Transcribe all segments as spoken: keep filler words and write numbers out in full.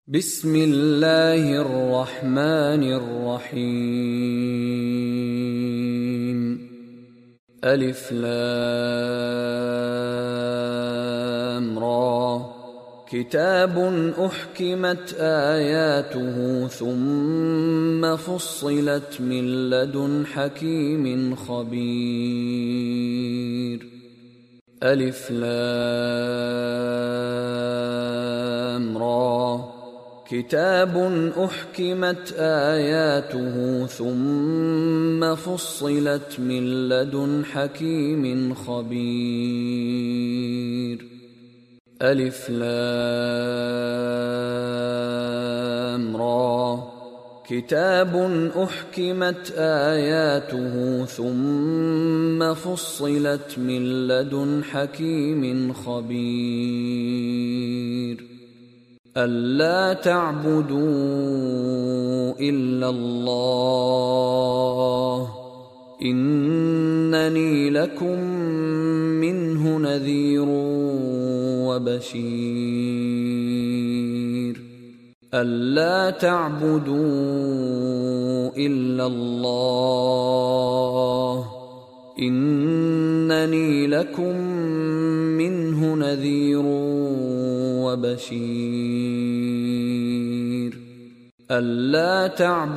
بسم الله الرحمن الرحيم. ألف لام را. كتاب أحكمت آياته ثم فصلت من لدن حكيم خبير. ألف لام را. كتاب أحكمت آياته ثم فصلت من لدن حكيم خبير. ألف لام را. كتاب أحكمت آياته ثم فصلت من لدن حكيم خبير. ألا تعبدوا إلا الله إنني لكم منه نذير وبشير. ألا تعبدوا إلا الله إنني لكم منه نذير وبشير. ألا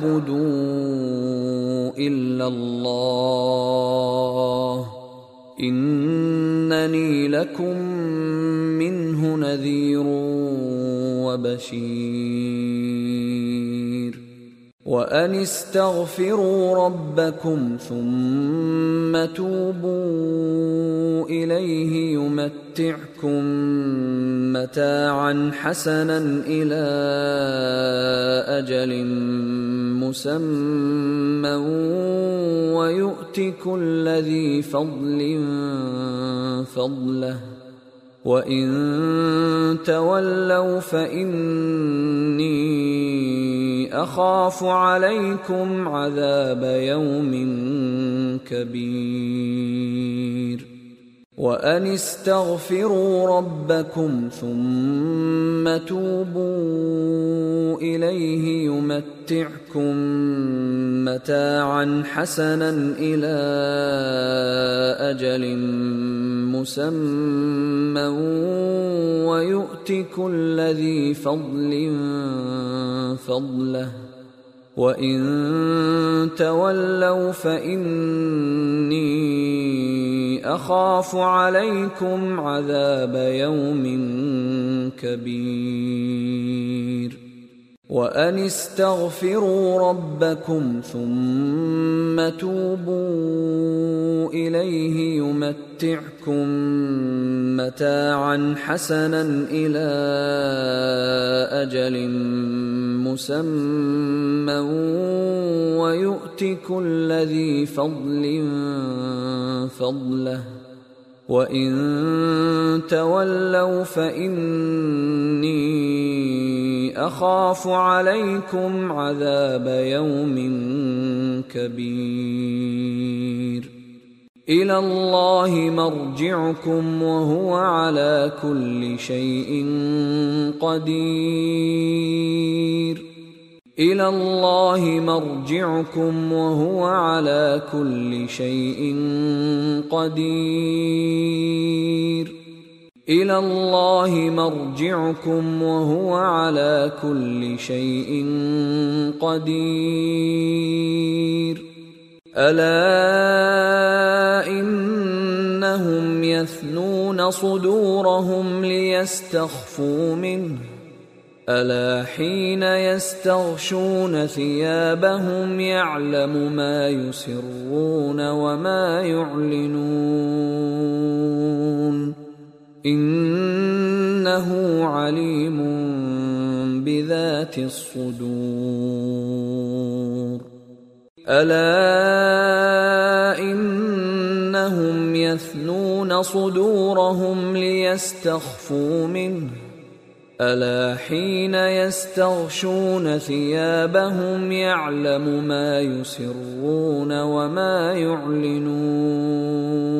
تعبدوا إلا الله إنني لكم منه نذير وبشير. وأن استغفروا ربكم ثم توبوا إليه يمتعكم متاعا حسنا إلى أجل مسمى ويؤت كل ذي فضل فضله وإن تولوا فإني أخاف عليكم عذاب يوم كبير. وأن استغفروا ربكم ثم توبوا إليه يمتعكم متاعا حسنا إلى أجل مسمى ويؤت كل ذي فضل فضله وإن تولوا فإني أخاف عليكم عذاب يوم كبير. وأن استغفروا ربكم ثم توبوا إليه يمتعكم متاعا حسنا إلى أجل مسمى ويؤت كل ذي فضل فضله وإن تولوا فإني أخاف عليكم عذاب يوم كبير. إلى الله مرجعكم وهو على كل شيء قدير. إلى الله مرجعكم وهو على كل شيء قدير. إلى الله مرجعكم وهو على كل شيء قدير. ألا إنهم يثنون صدورهم ليستخفوا منه ألا حين يستغشون ثيابهم يعلم ما يسرون وما يعلنون إنه عليم بذات الصدور. ألا إنهم يثنون صدورهم ليستخفوا منه ألا حين يستغشون ثيابهم يعلم ما يسرون وما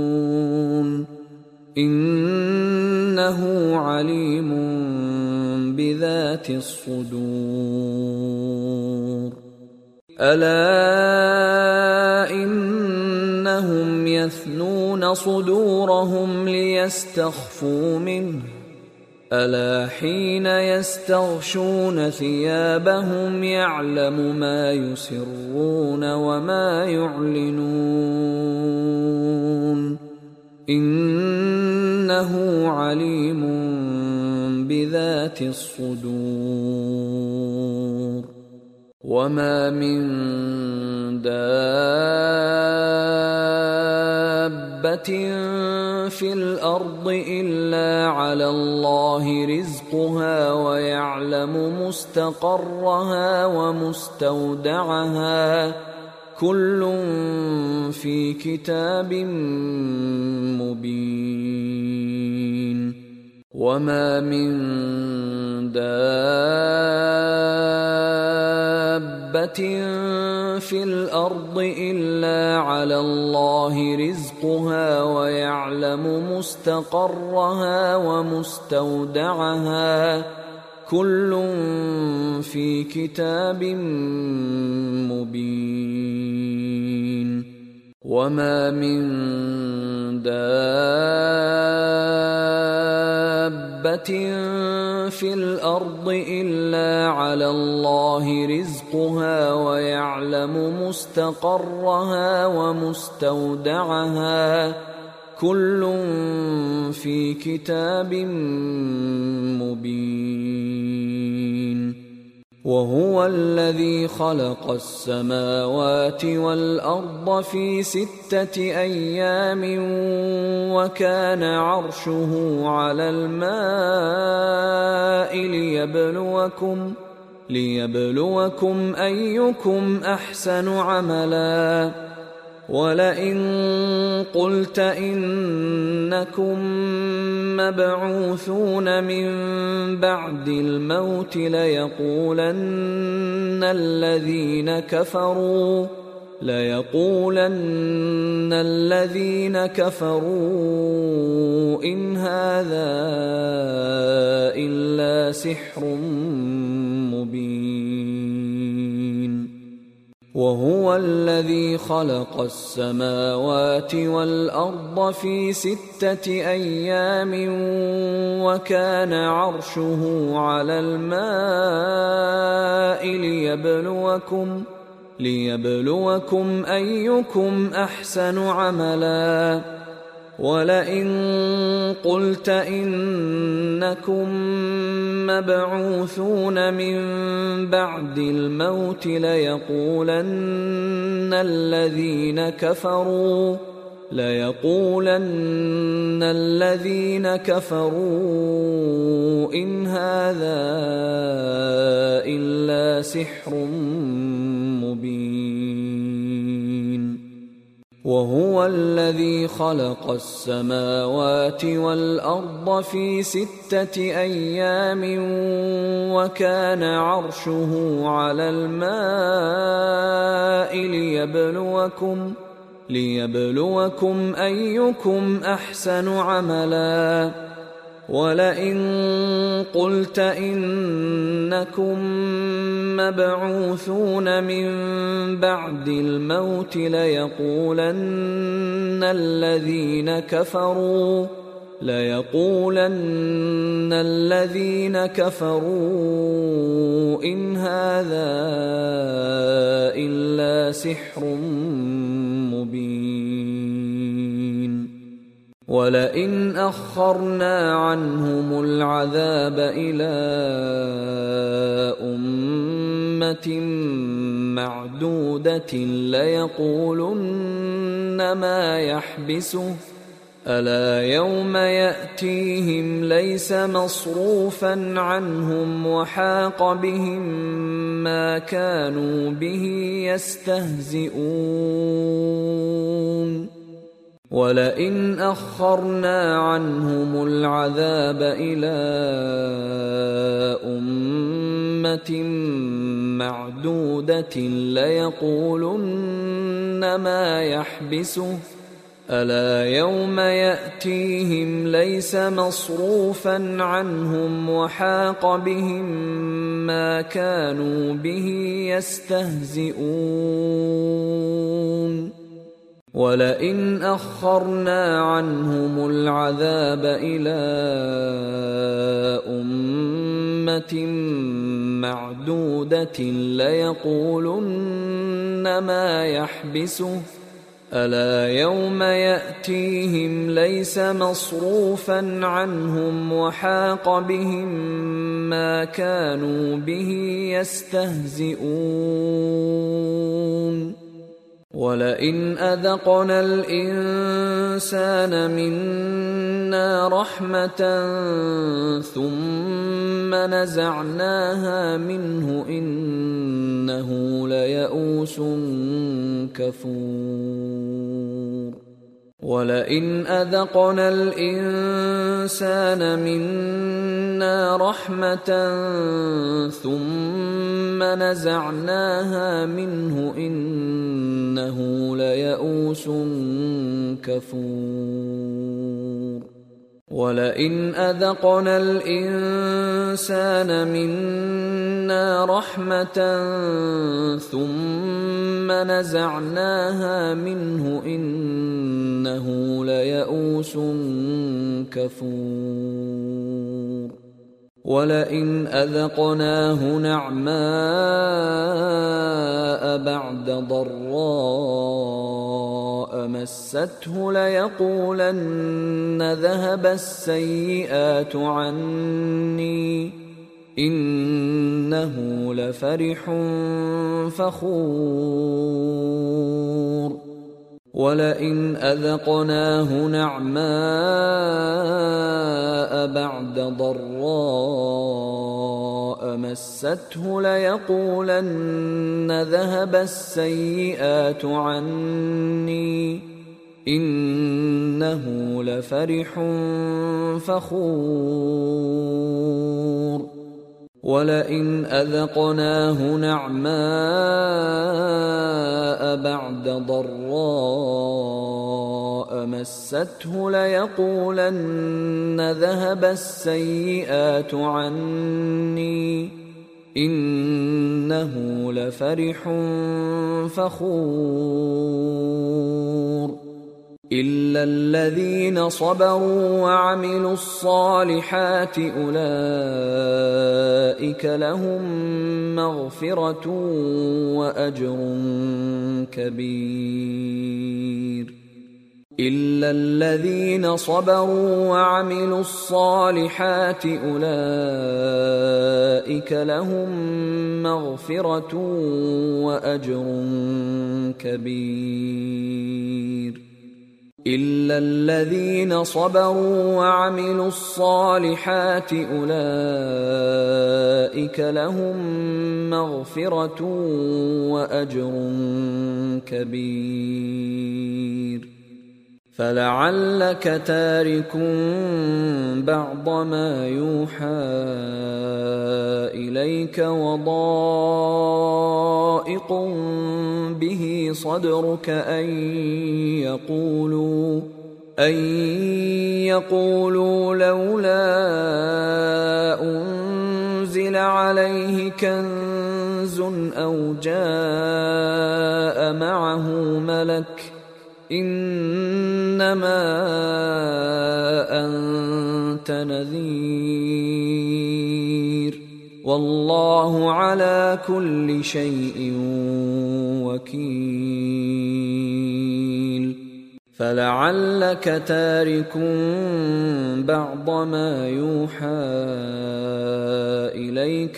يعلنون إنه عليم بذات الصدور ألا إنهم يثنون صدورهم ليستخفوا منه ألا حين يستغشون ثيابهم يعلم ما يسرون وما يعلنون إنه عليم بذات الصدور وما من دابة في الأرض إلا على الله رزقها ويعلم مستقرها ومستودعها كل في كتاب مبين وما من دابة في الأرض إلا على الله رزقها ويعلم مستقرها ومستودعها كل في كتاب مبين وما من دابة في الأرض إلا على الله رزقها ويعلم مستقرها ومستودعها كل في كتاب مبين وهو الذي خلق السماوات والأرض في ستة أيام وكان عرشه على الماء ليبلوكم ليبلوكم أيكم أحسن عملا ولئن قلت إنكم مبعوثون من بعد الموت ليقولن الذين كفروا ليقولن الذين كفروا إن هذا إلا سحر مبين وهو الذي خلق السماوات والأرض في ستة أيام وكان عرشه على الماء ليبلوكم ليبلوكم أيكم أحسن عملا ولئن قلت إنكم مبعوثون من بعد الموت ليقولن الذين كفروا ليقولن الذين كفروا إن هذا إلا سحر مبين وهو الذي خلق السماوات والأرض في ستة أيام وكان عرشه على الماء ليبلوكم ليبلوكم أيكم أحسن عملا ولئن قلت إنكم مبعوثون من بعد الموت ليقولن الذين كفروا ليقولن الذين كفروا إن هذا إلا سحر مبين ولئن أخرنا عنهم العذاب إلى أمة معدودة ليقولن ما يحبسه ألا يوم يأتيهم ليس مصروفا عنهم وحاق بهم ما كانوا به يستهزئون ولئن أخرنا عنهم العذاب إلى أمة معدودة ليقولن ما يحبسه ألا يوم يأتيهم ليس مصروفا عنهم وحاق بهم ما كانوا به يستهزئون ولئن أخرنا عنهم العذاب إلى أمة معدودة ليقولن ما يحبسه ألا يوم يأتيهم ليس مصروفا عنهم وحاق بهم ما كانوا به يستهزئون ولئن أذقنا الإنسان منا رحمة ثم نزعناها منه إنه ليئوس كفور ولئن أذقنا الإنسان منا رحمة ثم نزعناها منه إنه ليئوس كفور ولئن أذقنا الإنسان منا رحمة ثم نزعناها منه إنه ليئوس كفور ولئن أذقناه نعماء بعد ضراء مسته ليقولن ذهب السيئات عني إنه لفرح فخور ولئن أذقناه نعماء بعد ضراء مسته ليقولن ذهب السيئات عني إنه لفرح فخور ولئن أذقناه نعماء بعد ضراء مسته ليقولن ذهب السيئات عني إنه لفرح فخور إلا الذين صبروا وعملوا الصالحات أولئك لهم مغفرة وأجر كبير إلا الذين صبروا وعملوا الصالحات أولئك لهم مغفرة وأجر كبير إلا الذين صبروا وعملوا الصالحات أولئك لهم مغفرة وأجر كبير فلعلك تارك بعض ما يوحى إليك وضائق به صدرك أن يقولوا أن يقولوا لولا أنزل عليه كنز أو جاء معه ملك إنما أنت نذير والله على كل شيء وكيل فلعلك تارك بعض ما يوحى إليك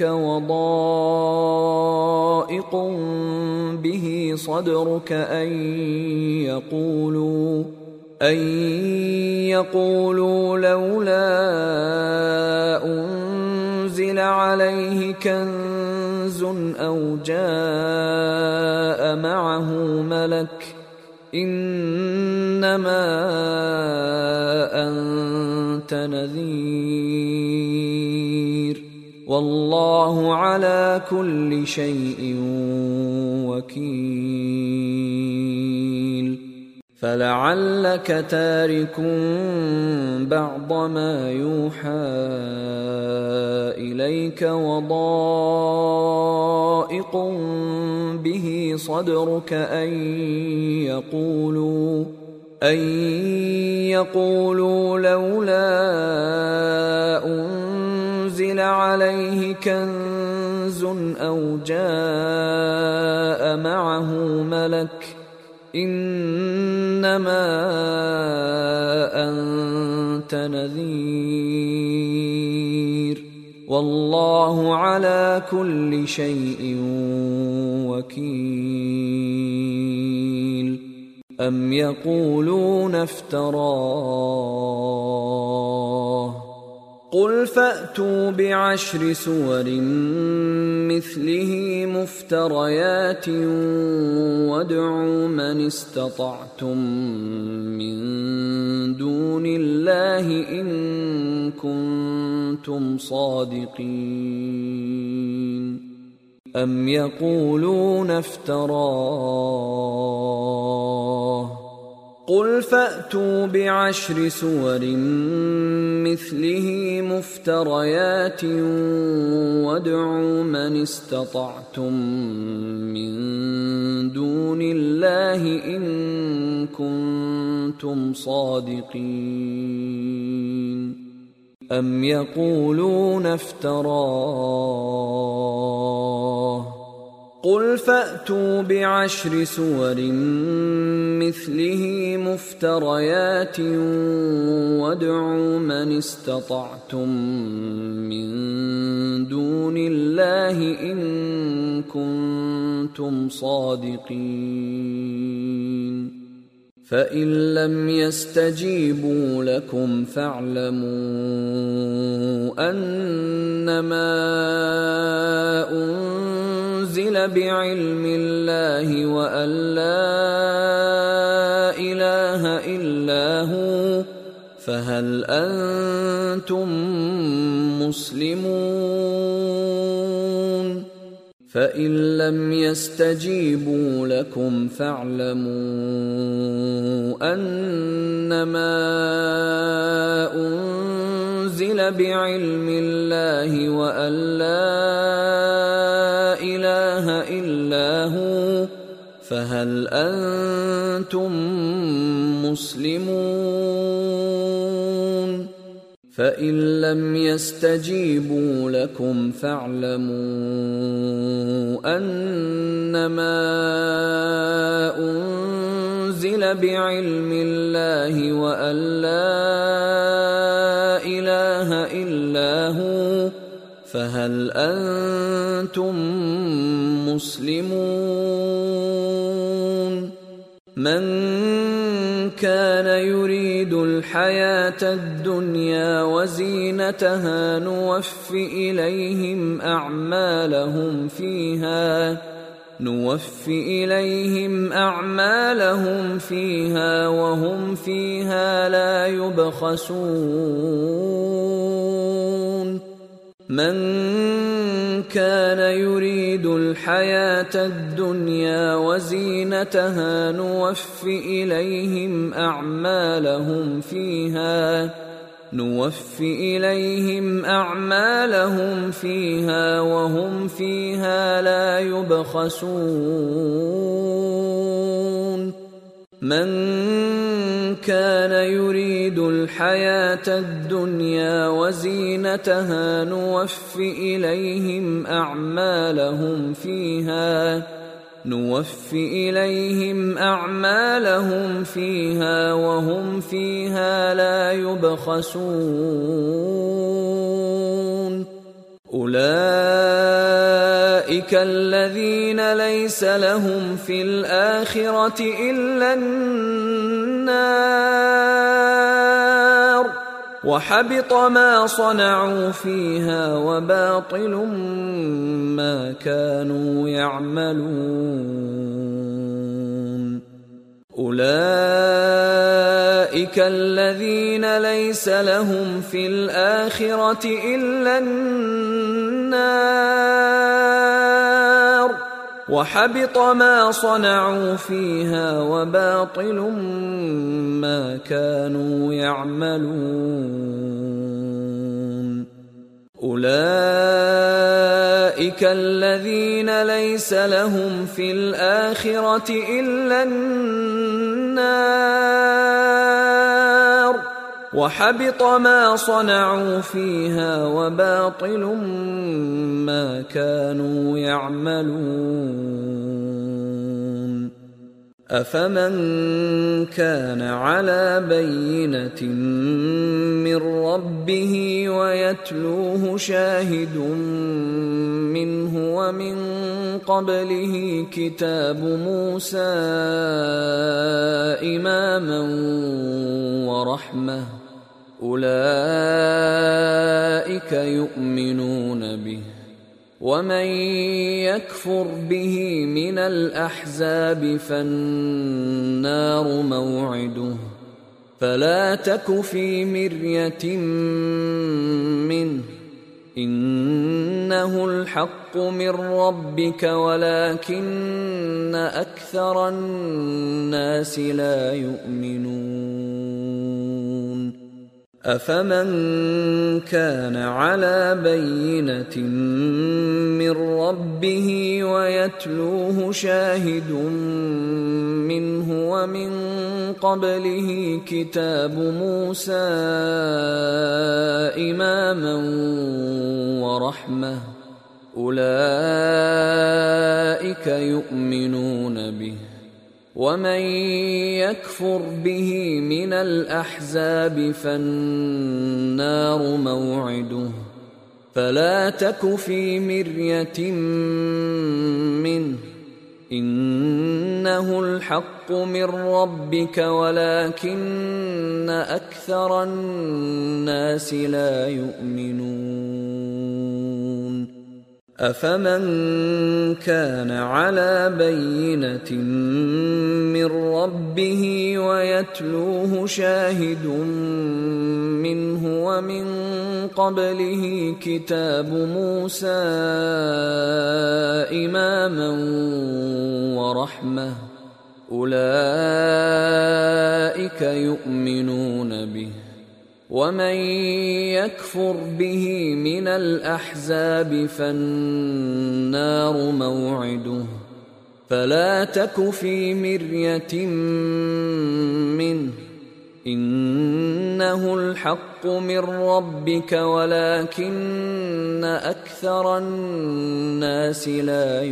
وضائق به صدرك أن يقولوا أن يقولوا لولا أنزل عليه كنز أو جاء معه ملك إنما أنت نذير والله على كل شيء وكيل فلعلك تارك بعض ما يوحى إليك وضائق به صدرك أن يقولوا أن يقولوا لولا أنزل عليه كنز أو جاء معه ملك إنما أنت نذير والله على كل شيء وكيل أم يقولون افتراه قل فأتوا بعشر سور مثله مفتريات وادعوا من استطعتم من دون الله إن كنتم صادقين أم يقولون افتراه قل فأتوا بعشر سور مثله مفتريات وادعوا من استطعتم من دون الله إن كنتم صادقين أم يقولون افتراه قل فأتوا بعشر سور مثله مفتريات وادعوا من استطعتم من دون الله إن كنتم صادقين فإن لم يستجيبوا لكم فاعلموا أنما أنزل بعلم الله وأن لا إله إلا هو فهل أنتم مسلمون فإن لم يستجيبوا لكم فاعلموا أنما أنزل بعلم الله وأن لا إله إلا هو فهل أنتم مسلمون فإن لم يستجيبوا لكم فاعلموا أنما أنزل بعلم الله وأن لا إله إلا هو فهل أنتم مسلمون من كان يريد الحياة الدنيا وزينتها نوف إليهم أعمالهم فيها نوف إليهم أعمالهم فيها وهم فيها لا يبخسون من كان يريد الحياة الدنيا وزينتها نوف إليهم أعمالهم فيها نوف إليهم أعمالهم فيها وهم فيها لا يبخسون من كان يريد الحياة الدنيا وزينتها نوف إليهم أعمالهم فيها نوف إليهم أعمالهم فيها وهم فيها لا يبخسون أولئك الذين ليس لهم في الآخرة إلا النار وحبط ما صنعوا فيها وباطل ما كانوا يعملون أولئك الذين ليس لهم في الآخرة إلا النار وحبط ما صنعوا فيها وباطل ما كانوا يعملون أولئك الذين ليس لهم في الآخرة إلا النار وحبط ما صنعوا فيها وباطل ما كانوا يعملون أفمن كان على بينة من ربه ويتلوه شاهد منه ومن قبله كتاب موسى إماما ورحمة أولئك يؤمنون به ومن يكفر به من الأحزاب فالنار موعده فلا تك في مرية منه إنه الحق من ربك ولكن أكثر الناس لا يؤمنون أفمن كان على بينة من ربه ويتلوه شاهد منه ومن قبله كتاب موسى إماما ورحمة أولئك يؤمنون به ومن يكفر به من الأحزاب فالنار موعده فلا تك في مرية منه إنه الحق من ربك ولكن أكثر الناس لا يؤمنون أفمن كان على بينة من ربه ويتلوه شاهد منه ومن قبله كتاب موسى إماما ورحمة أولئك يؤمنون به ومن يكفر به من الأحزاب فالنار موعده فلا تك في مرية منه إنه الحق من ربك ولكن أكثر الناس لا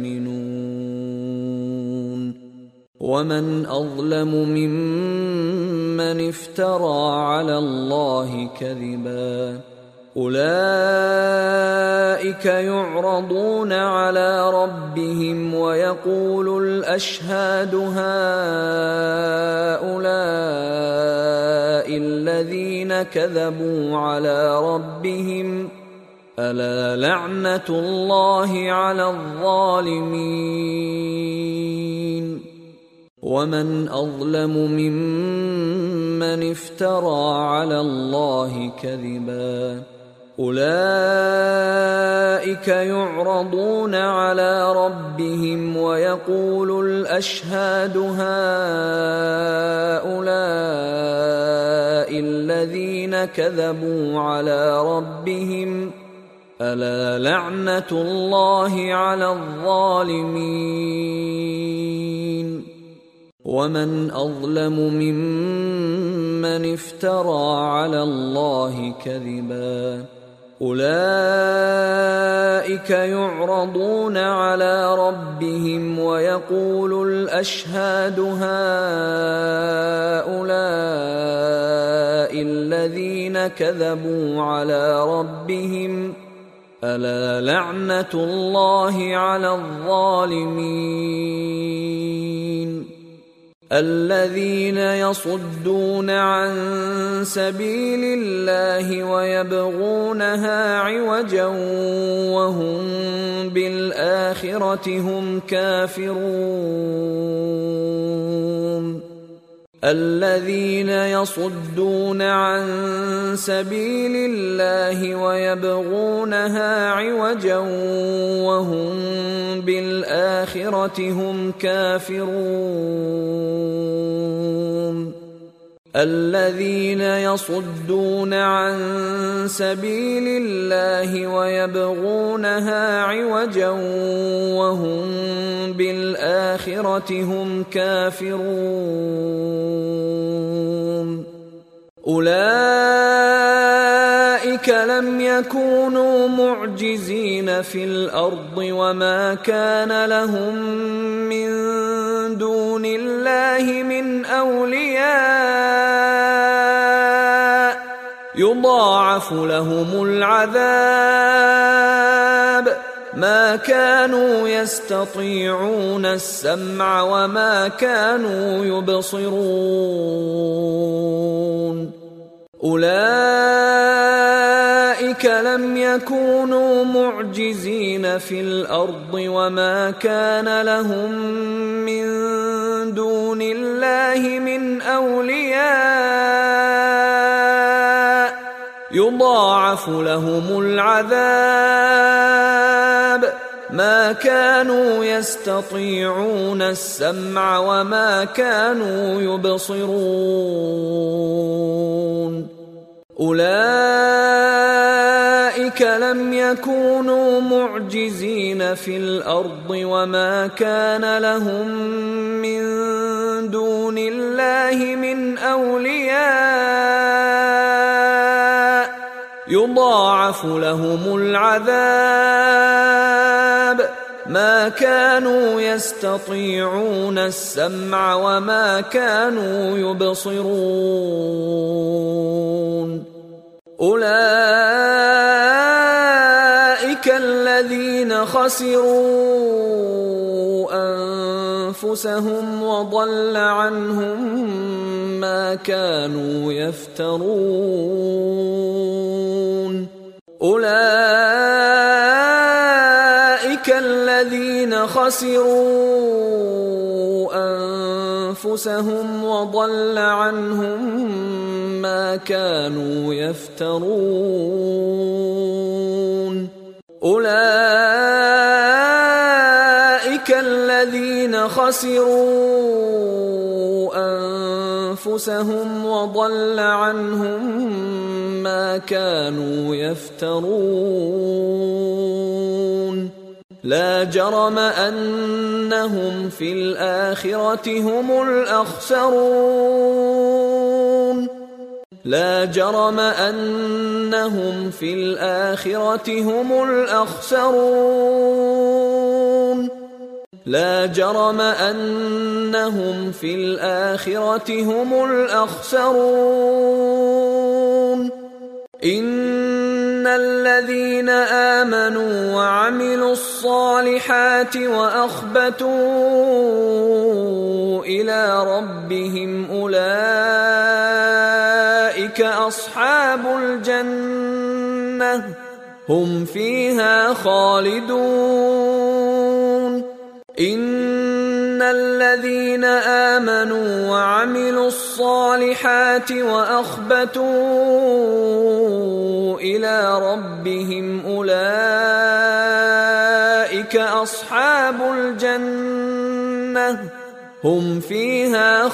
يؤمنون ومن أظلم ممن افترى على الله كذبا أولئك يعرضون على ربهم ويقول الأشهاد هؤلاء الذين كذبوا على ربهم ألا لعنة الله على الظالمين ومن أظلم ممن افترى على الله كذبا أولئك يعرضون على ربهم ويقول الأشهاد هؤلاء الذين كذبوا على ربهم ألا لعنة الله على الظالمين ومن أظلم ممن افترى على الله كذبا أولئك يعرضون على ربهم ويقول الأشهاد هؤلاء الذين كذبوا على ربهم ألا لعنة الله على الظالمين الذين يصدون عن سبيل الله ويبغونها عوجا وهم بالآخرة هم كافرون الذين يصدون عن سبيل الله ويبغونها عوجا وهم بالآخرة هم كافرون الذين يصدون عن سبيل الله ويبغونها عوجا وهم بالآخرة هم كافرون أولئك لم يكونوا معجزين في الأرض وما كان لهم من دون الله من أولياء يضاعف لهم العذاب ما كانوا يستطيعون السمع وما كانوا يبصرون أولئك لم يكونوا معجزين في الأرض وما كان لهم من دون الله من أولياء يضاعف لهم العذاب ما كانوا يستطيعون السمع وما كانوا يبصرون أولئك لم يكونوا معجزين في الأرض وما كان لهم من دون الله من أولياء يضاعف لهم العذاب ما كانوا يستطيعون السمع وما كانوا يبصرون أولئك الذين خسروا أنفسهم وضل عنهم ما كانوا يفترون أولئك الذين خسروا أنفسهم وضل عنهم ما كانوا يفترون أولئك الذين خسروا أنفسهم وضل عنهم ما كانوا يفترون لا جرم أنهم في الآخرة هم الأخسرون لا جرم أنهم في الآخرة هم الأخسرون لا جرم أنهم في الآخرة هم الأخسرون إن الذين آمنوا وعملوا الصالحات وأخبتوا إلى ربهم أولئك أصحاب الجنة هم فيها خالدون إن الذين آمنوا وعملوا الصالحات وأخبتوا إلى ربهم أولئك أصحاب الجنة هم فيها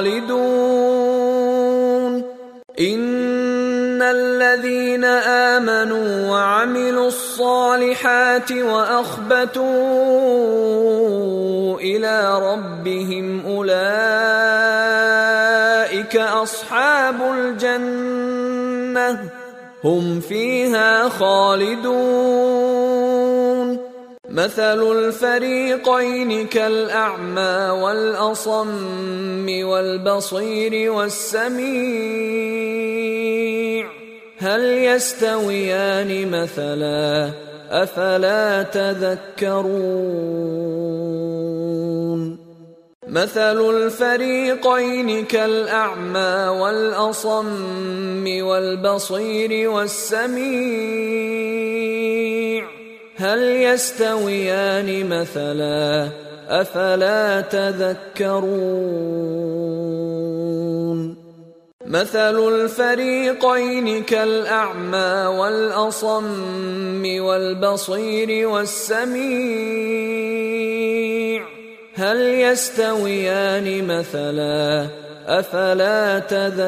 خالدون إن الذين آمنوا وعملوا الصالحات وأخبتوا إلى ربهم أولئك أصحاب الجنة هم فيها خالدون مثل الفريقين كالأعمى والأصم والبصير والسميع هل يستويان مثلا أفلا تذكرون مثل الفريقين كالأعمى والأصم والبصير والسميع هل يستويان مثلا أفلا تذكرون مثل الفريقين كالأعمى والأصم والبصير والسميع هل يستويان مثلا أفلا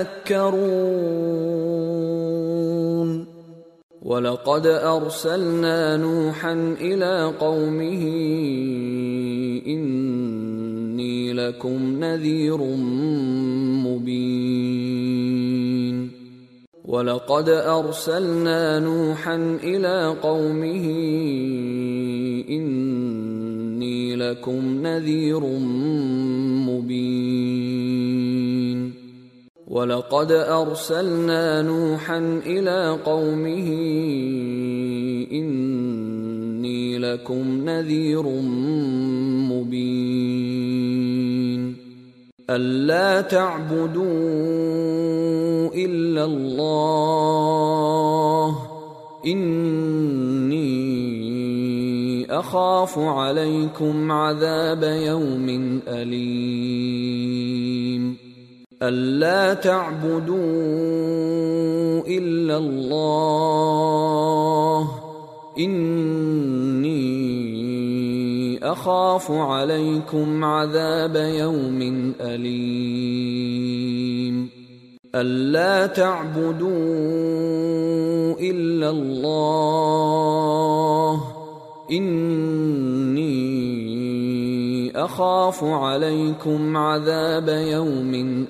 تذكرون ولقد أرسلنا نوحا إلى قومه إني لكم نذير مبين ولقد أرسلنا نوحا إلى قومه إني لكم نذير مبين ولقد أرسلنا نوحا إلى قومه إني لكم نذير مبين ألا تعبدوا إلا الله إني أخاف عليكم عذاب يوم أليم ألا تعبدوا إلا الله إني أخاف عليكم عذاب يوم أليم ألا تعبدوا إلا الله إني أخاف عليكم عذاب يوم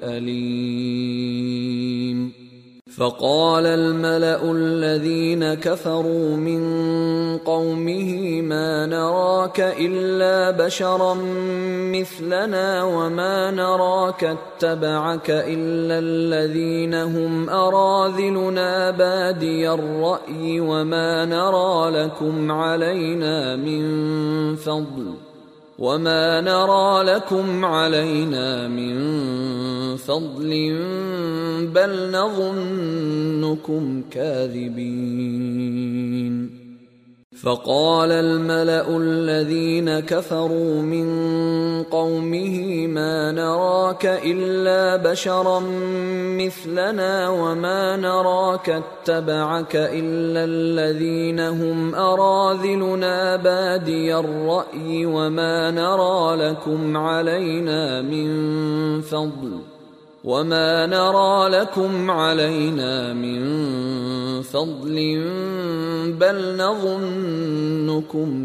أليم فقال الملأ الذين كفروا من قومه ما نراك إلا بشرا مثلنا وما نراك اتبعك إلا الذين هم أراذلنا بادي الرأي وما نرى لكم علينا من فضل وما نرى لكم علينا من فضل بل نظنكم كاذبين فقال الملأ الذين كفروا من قومه ما نراك إلا بشرا مثلنا وما نراك اتبعك إلا الذين هم أراذلنا بادي الرأي وما نرى لكم علينا من فضل وما نرى لكم علينا من فضل بل نظنكم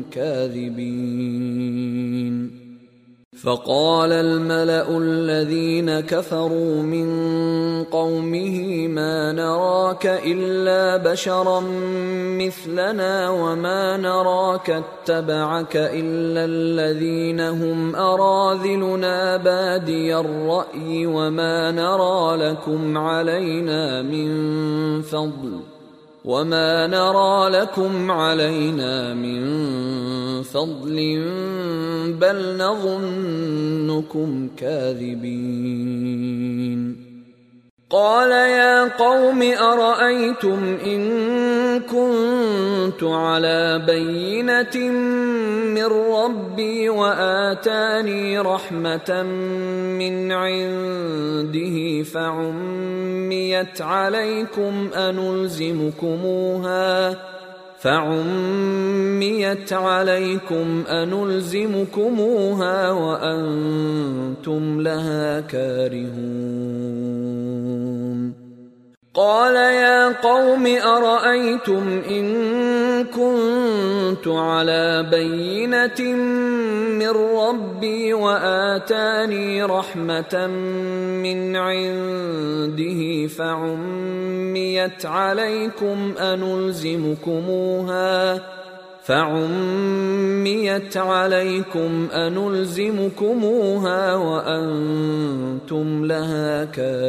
كاذبين فقال الملأ الذين كفروا من قومه ما نراك إلا بشرا مثلنا وما نراك اتبعك إلا الذين هم أراذلنا بادي الرأي وما نرى لكم علينا من فضل وما نرى لكم علينا من فضل بل نظنكم كاذبين قال يا قوم أرأيتم إن كنت على بينة من ربي وآتاني رحمة من عنده فعميت عليكم أنلزمكموها فعميت عليكم أنلزمكموها وأنتم لها كارهون قال يا قوم أرأيتم إن كنت على بينة من ربي وآتاني رحمة من عنده فعميت عليكم أنلزمكموها فعميت عليكم أنلزمكموها وأنتم لها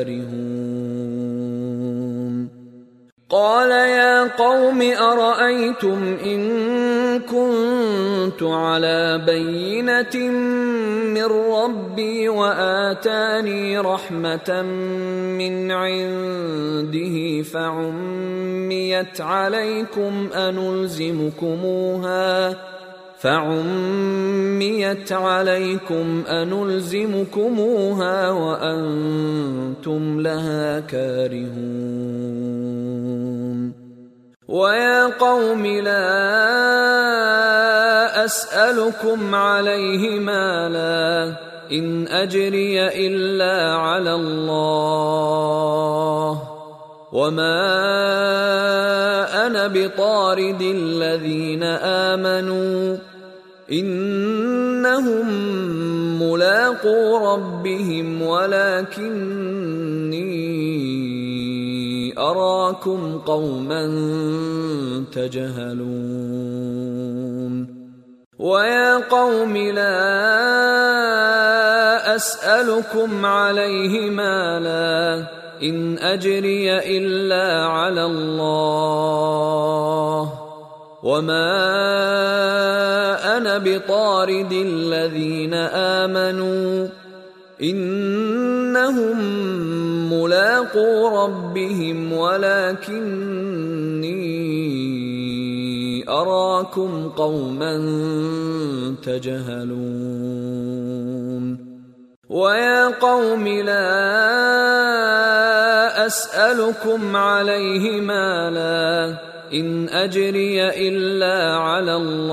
كارهون قال يا قوم أرأيتم إن كنت على بينة من ربي وآتاني رحمة من عنده فعميت عليكم أنلزمكموها فعميت عليكم أنلزمكموها وأنتم لها كارهون ويا قوم لا أسألكم عليه مالا إن أجري إلا على الله وما أنا بطارد الذين آمنوا إنهم ملاقو ربهم ولكني أراكم قوما تجهلون ويا قوم لا أسألكم عليه مالا إن أجري إلا على الله وما أنا بطارد الذين آمنوا إنهم ملاقو ربهم ولكني أراكم قوما تجهلون ويا قوم لا أسألكم عليه مالا إن أجري إلا على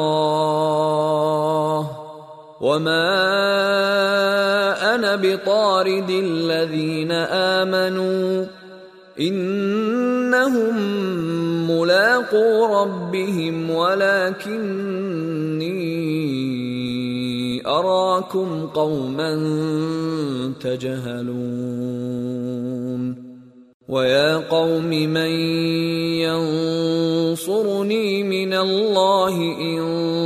الله وما أنا بطارد الذين آمنوا إنهم ملاقو ربهم ولكني أراكم قوما تجهلون ويا قوم من ينصرني من الله إن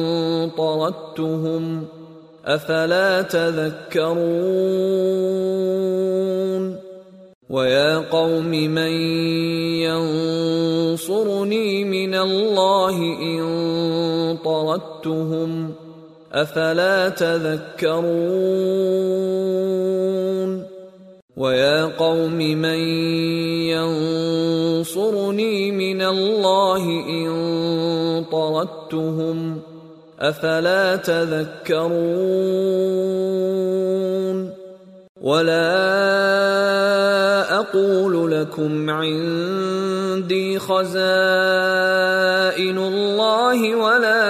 طردتهم أفلا تذكرون ويا قوم من ينصرني من الله إن طردتهم أفلا تذكرون ويا قوم من ينصرني من الله إن طردتهم أفلا تذكرون ولا أقول لكم عندي خزائن الله ولا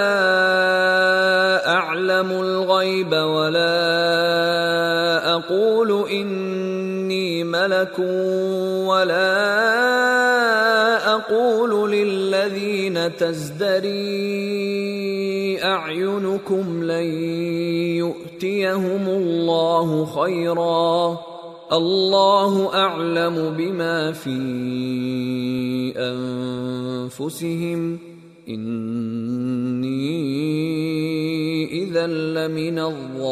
أعلم الغيب ولا أقول إني ملك ولا أقول للذين تزدري أعينكم لن يؤتيهم الله خيرا الله أعلم بما في أنفسهم إني إذا لمن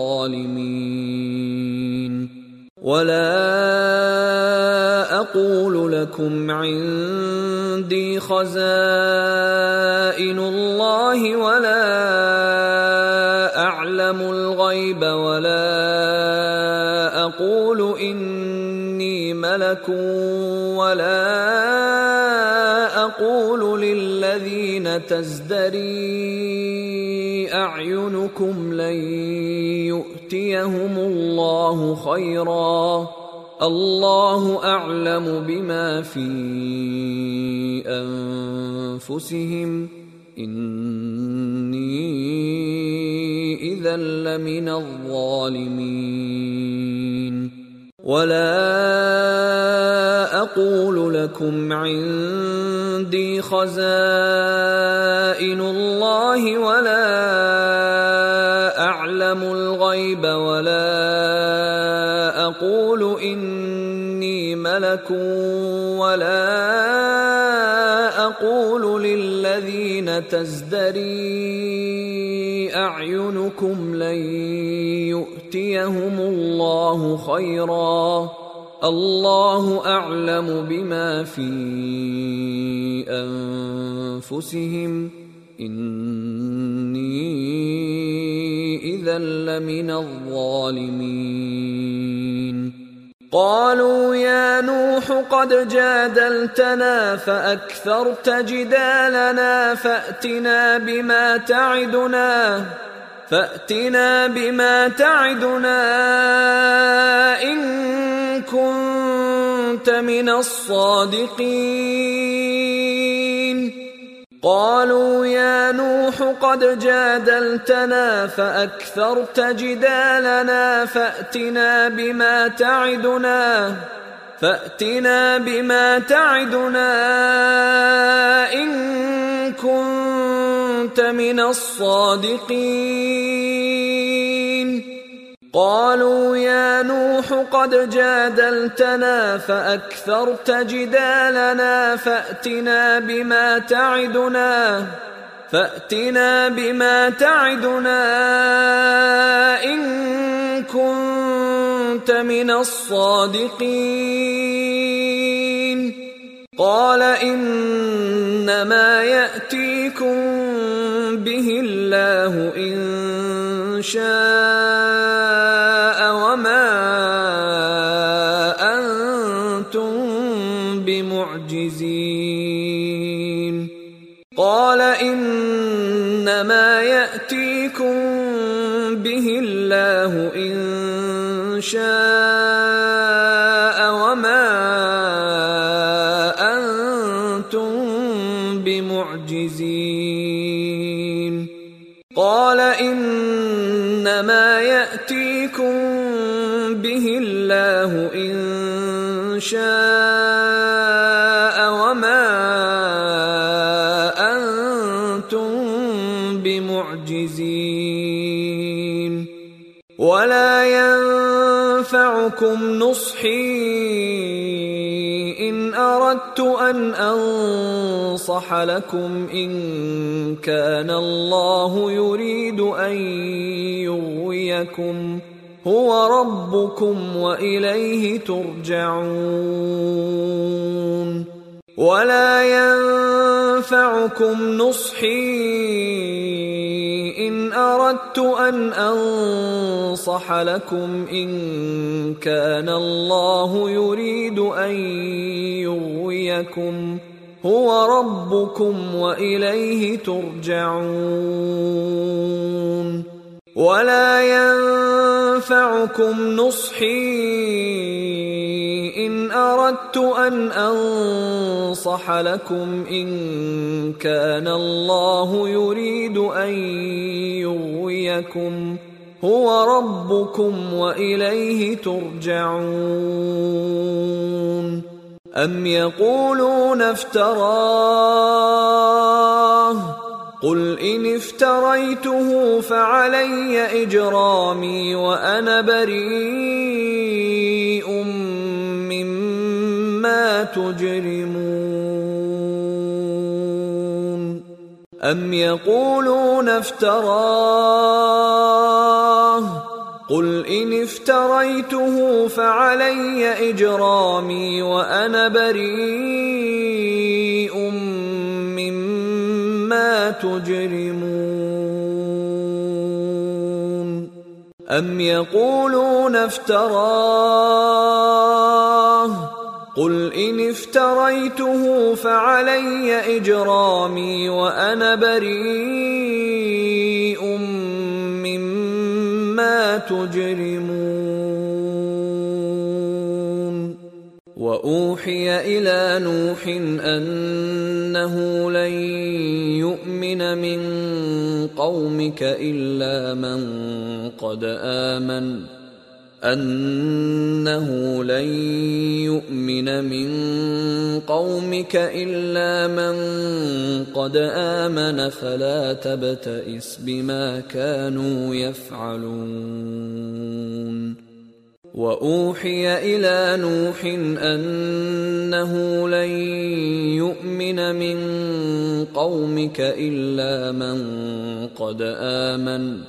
الظالمين ولا أقول لكم عندي خزائن الله ولا أعلم الغيب ولا أقول إني ملك ولا أقول للذين تزدري أعينكم لن يؤتيهم الله خيرا الله أعلم بما في أنفسهم إني إذا لمن الظالمين ولا أقول لكم عندي خزائن الله ولا أعلم الغيب ولا أقول إني ملك ولا أقول للذين تزدري أعينكم لن يؤتيهم الله خيرا الله أعلم بما في أنفسهم إني إذا لمن الظالمين قالوا يا نوح قد جادلتنا فأكثرت جدالنا فأتنا بما تعدنا فأتنا بما تعدنا إن كنت من الصادقين. قالوا يا نوح قد جادلتنا فأكثرت جدالنا فأتنا بما تعدنا فأتنا بما تعدنا إن كنت من الصادقين. قالوا يا نوح قد جادلتنا فأكثرت جدالنا فأتنا بما تعدنا فأتنا بما تعدنا إن كنت من الصادقين. قال إنما يأتيكم به الله إن شاء وما أنتم بمعجزين. قال إنما يأتيكم به الله إن شاء وما أنتم بمعجزين. قال إنما يأتيكم به الله إن شاء وما أنتم بمعجزين. ولا ينفعكم نصحي إن أردت أن أنصح لكم إن كان الله يريد أن يغويكم هو ربكم وإليه ترجعون. ولا ينفعكم نصحي إن أردت أن أنصح لكم إن كان الله يريد أن يغويكم هو ربكم وإليه ترجعون. ولا ينفعكم نصحي إن أردت أن أنصح لكم إن كان الله يريد أن يغويكم هو ربكم وإليه ترجعون. أم يقولون افتراه قل إن افتريته فعلي إجرامي وأنا بريء مما تجرمون. أم يقولون افتراه قل إن افتريته فعلي إجرامي وأنا بريء مما تجرمون. أم يقولون افتراه قل إن افتريته فعلي إجرامي وأنا بريء مما تجرمون. وأوحي إلى نوح أنه لن يؤمن من قومك إلا من قد آمن أنه لن يؤمن من قومك إلا من قد آمن فلا تبتئس بما كانوا يفعلون. وأوحي إلى نوح أنه لن يؤمن من قومك إلا من قد آمن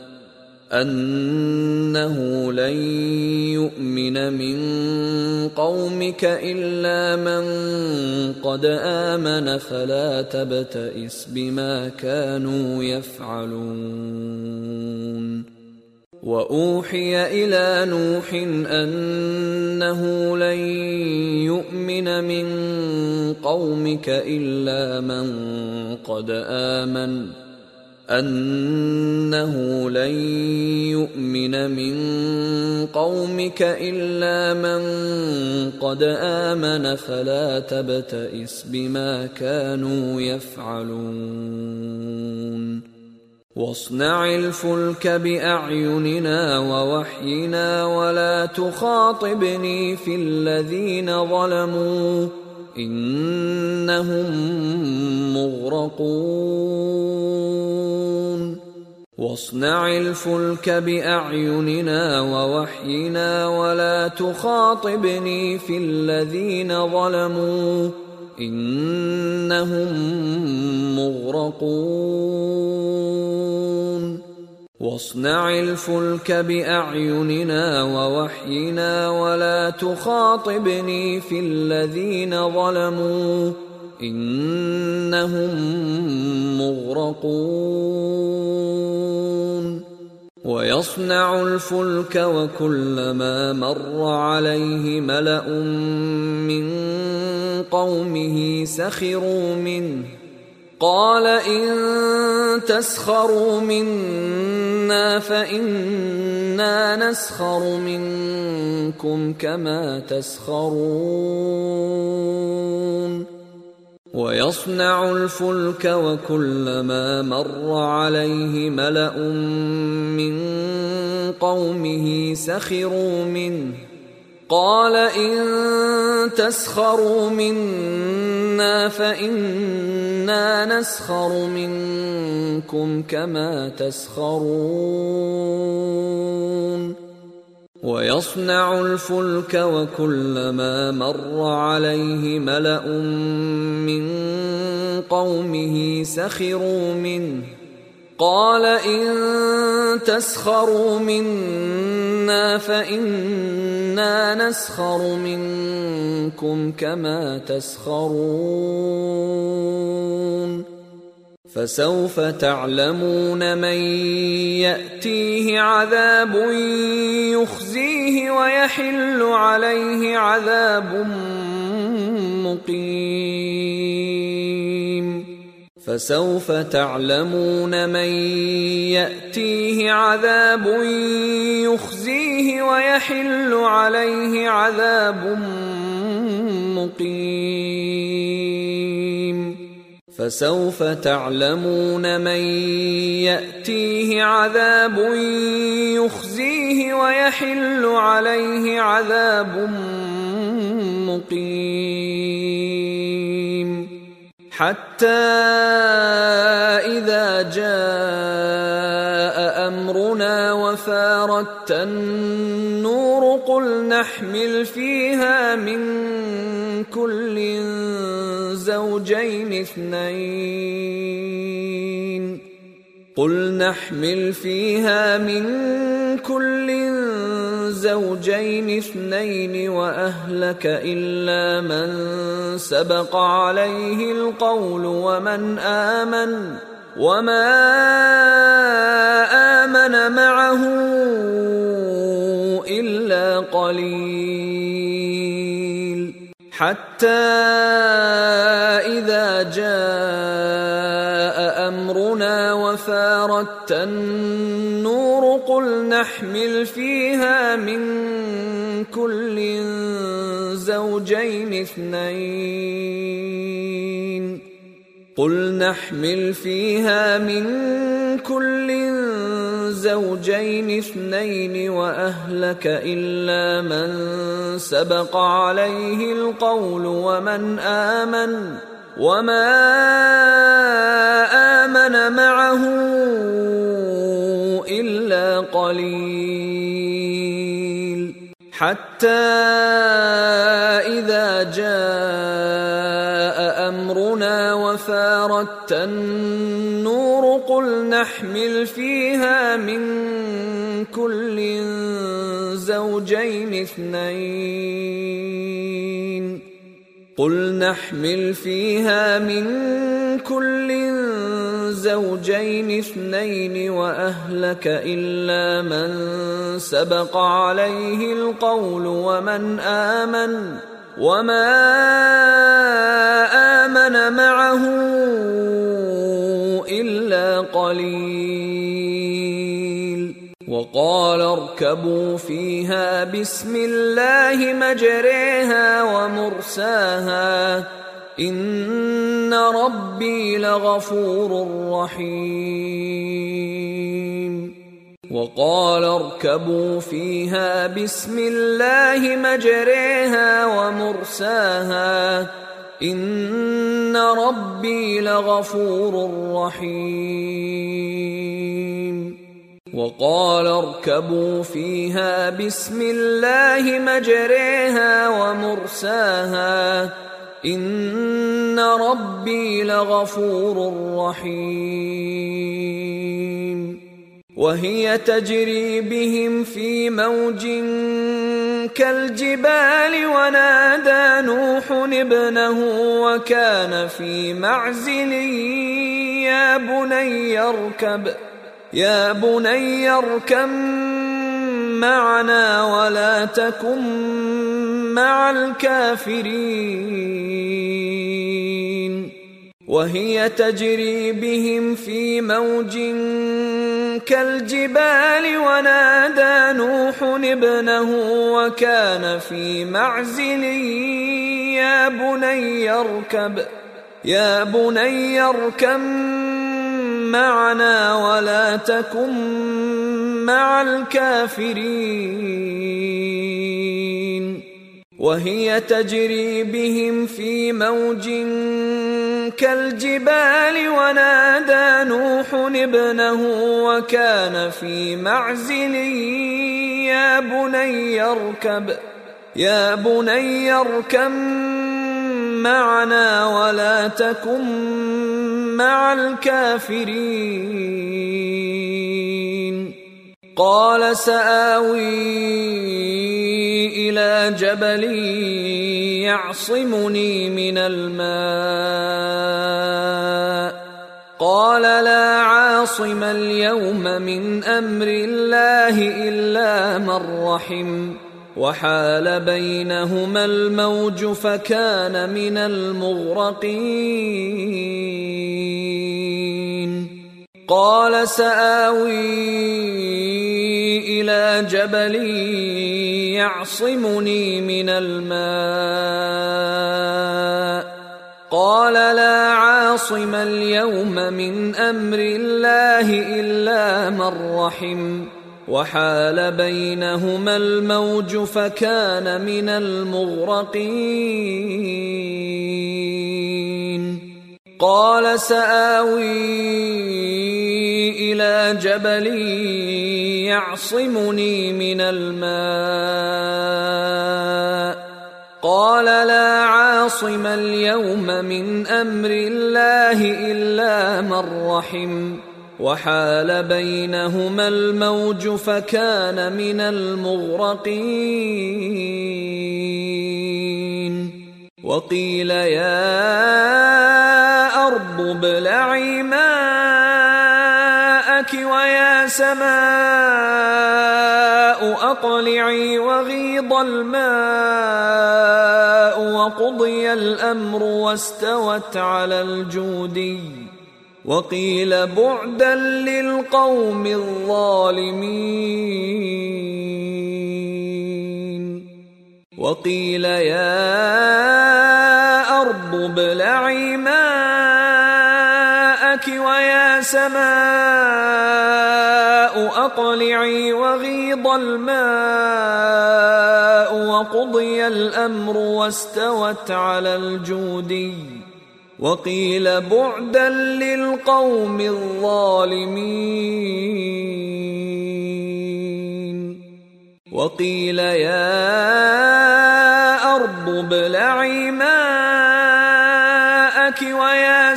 أنه لن يؤمن من قومك إلا من قد آمن فلا تبتئس بما كانوا يفعلون. وأوحي إلى نوح أنه لن يؤمن من قومك إلا من قد آمن أنه لن يؤمن من قومك إلا من قد آمن فلا تبتئس بما كانوا يفعلون واصنع الفلك بأعيننا ووحينا ولا تخاطبني في الذين ظلموا إنهم مغرقون واصنع الفلك بأعيننا ووحينا ولا تخاطبني في الذين ظلموا إنهم مغرقون واصنع الفلك بأعيننا ووحينا ولا تخاطبني في الذين ظلموا إنهم مغرقون ويصنع الفلك وكلما مر عليه ملأ من قومه سخروا منه قال إن تسخروا منا فإنا نسخر منكم كما تسخرون ويصنع الفلك وكلما مر عليه ملأ من قومه سخروا منه قال إن تسخروا منا فإنا نسخر منكم كما تسخرون ويصنع الفلك وكلما مر عليه ملأ من قومه سخروا منه قال إن تسخروا منا فإنا نسخر منكم كما تسخرون فسوف تعلمون من يأتيه عذاب يخزيه ويحل عليه عذاب مقيم فسوف تعلمون من يأتيه عذاب يخزيه ويحل عليه عذاب مقيم فسوف تعلمون من يأتيه عذاب يخزيه ويحل عليه عذاب مقيم حتى إذا جاء أمرنا وفارت النور قل نحمل فيها من كل زوجين اثنين قل نحمل فيها من كل زوجين اثنين وأهلك إلا من سبق عليه القول ومن آمن وما آمن معه إلا قليل حتى إذا جاء أمرنا وفارت النور قل نحمل فيها من كل زوجين اثنين قل نحمل فيها من كل زوجين اثنين وأهلك إلا من سبق عليه القول ومن آمن وما آمن معه إلا قليل حتى إذا جاء أمرنا وفارت النور قل نحمل فيها من كل زوجين اثنين قل نحمل فيها من كل زوجين اثنين وأهلك إلا من سبق عليه القول ومن آمن وما آمن معه إلا قليل. وقال اركبوا فيها بسم الله مجريها ومرساها إن ربي لغفور رحيم. وقال اركبوا فيها بسم الله مجريها ومرساها إن ربي لغفور رحيم. وقال اركبوا فيها بسم الله مجريها ومرساها إن ربي لغفور رحيم. وهي تجري بهم في موج كالجبال ونادى نوح ابنه وكان في معزل يا بني اركب يا بني اركب معنا ولا تكن مع الكافرين. وهي تجري بهم في موج كالجبال ونادى نوح ابنه وكان في معزل يا بني اركب يا بني اركب معنا ولا تكن مع الكافرين. وهي تجري بهم في موج كالجبال ونادى نوح ابنه وكان في معزل يا بني اركب يا بني اركب معنا ولا تكن مع الكافرين. قال سآوي إلى جبل يعصمني من الماء قال لا عاصم اليوم من أمر الله إلا من رحم وحال بينهما الموج فكان من المغرقين. قال سآوي إلى جبل يعصمني من الماء قال لا عاصم اليوم من أمر الله إلا من رحم وحال بينهما الموج فكان من المغرقين. قال سآوي إلى جبل يعصمني من الماء قال لا عاصم اليوم من أمر الله إلا من رحم وحال بينهما الموج فكان من المغرقين. وقيل يا أرض ابلعي ماءك ويا سماء أقلعي وغيض الماء وقضي الأمر واستوت على الجودي وقيل بعدا للقوم الظالمين. وقيل يا أرض ابلعي ماءك ويا سماء أقلعي وغيض الماء وقضي الأمر واستوت على الجودي وقيل بعدا للقوم الظالمين. وقيل يا أرض ابلعي ماءك ويا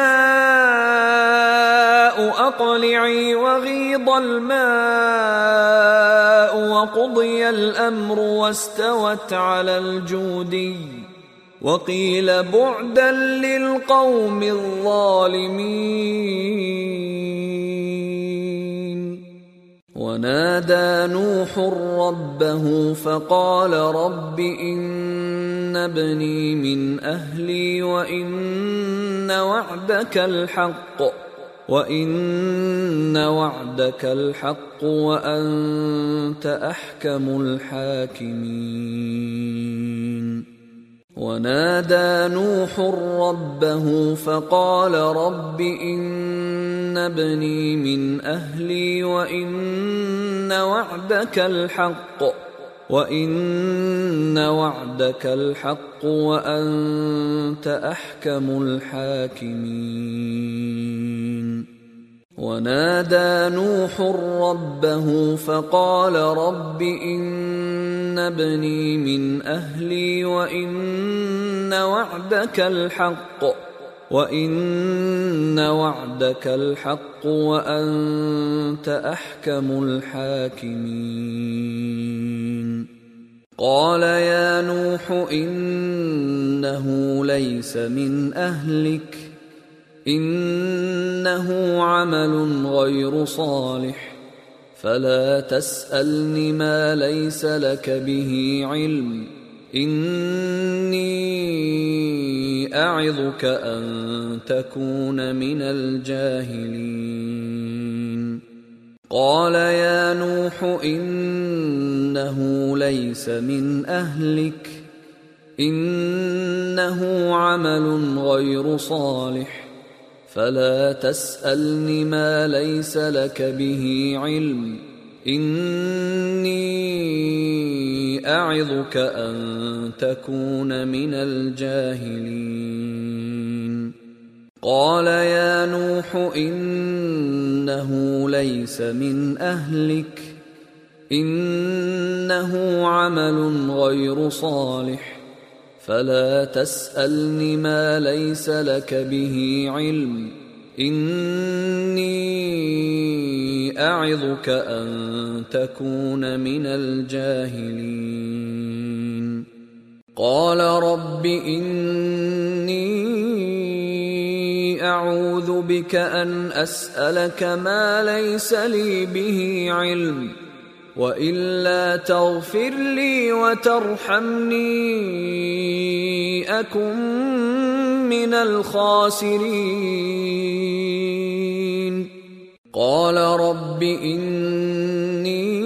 سماء أقلعي وغيض الماء وقضي الأمر واستوت على الجودي وقيل بعدا للقوم الظالمين. ونادى نوح ربه فقال رب إن ابني من أهلي وإن وعدك الحق وإن وعدك الحق وأنت أحكم الحاكمين. ونادى نوح ربه فقال رب إن ابني من أهلي وإن وعدك الحق وإن وعدك الحق وأنت أحكم الحاكمين. ونادى نوح ربه فقال رب إن ابني من أهلي وإن وعدك الحق وإن وعدك الحق وأنت أحكم الحاكمين. قال يا نوح إنه ليس من أهلك إنه عمل غير صالح فلا تسألني ما ليس لك به علم إني أعظك أن تكون من الجاهلين. قال يا نوح إنه ليس من أهلك إنه عمل غير صالح فلا تسألني ما ليس لك به علم إني أعظك أن تكون من الجاهلين. قال يا نوح إنه ليس من أهلك إنه عمل غير صالح فلا تسألني ما ليس لك به علم إني أعظك أن تكون من الجاهلين. قال رب إني أعوذ بك أن أسألك ما ليس لي به علم وإلا تغفر لي وترحمني أكن من الخاسرين. قال رب إني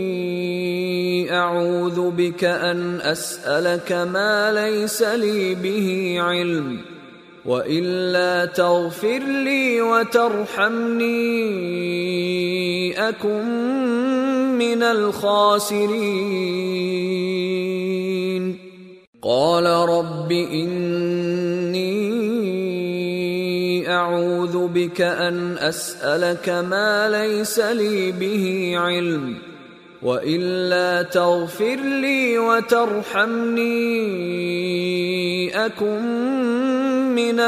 أعوذ بك أن أسألك ما ليس لي به علم وإلا تغفر لي وترحمني أكن من الخاسرين. قال رب إني أعوذ بك أن أسألك ما ليس لي به علم وإلا تغفر لي وترحمني أكن من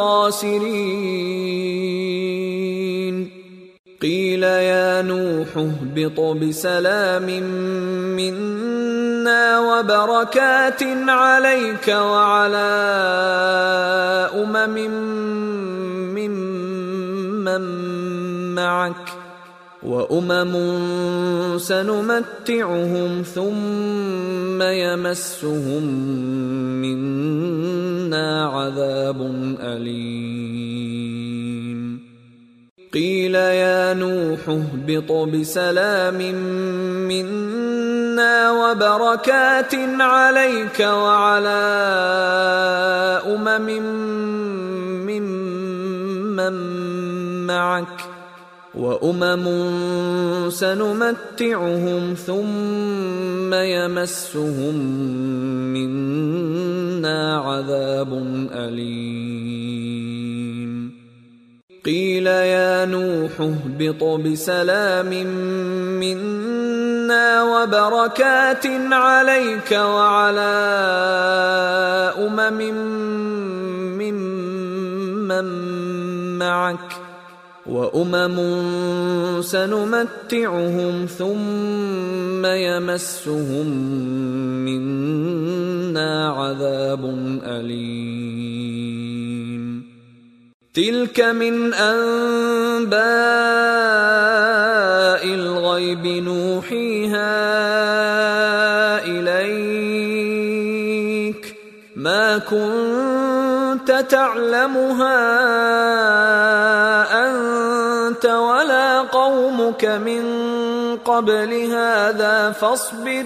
الخاسرين. قيل يا نوح اهبط بسلام منا وبركات عليك وعلى أمم ممن معك وأمم سنمتعهم ثم يمسهم منا عذاب أليم. قيل يا نوح اهبط بسلام منا وبركات عليك وعلى أمم ممن معك وأمم سنمتعهم ثم يمسهم منا عذاب أليم. قيل يا نوح اهبط بسلام منا وبركات عليك وعلى أمم ممن معك وأمم سنمتعهم ثم يمسهم منا عذاب أليم. تلك من أنباء الغيب نوحيها إليك ما كنت تعلمها أنت ولا قومك من قبل هذا فاصبر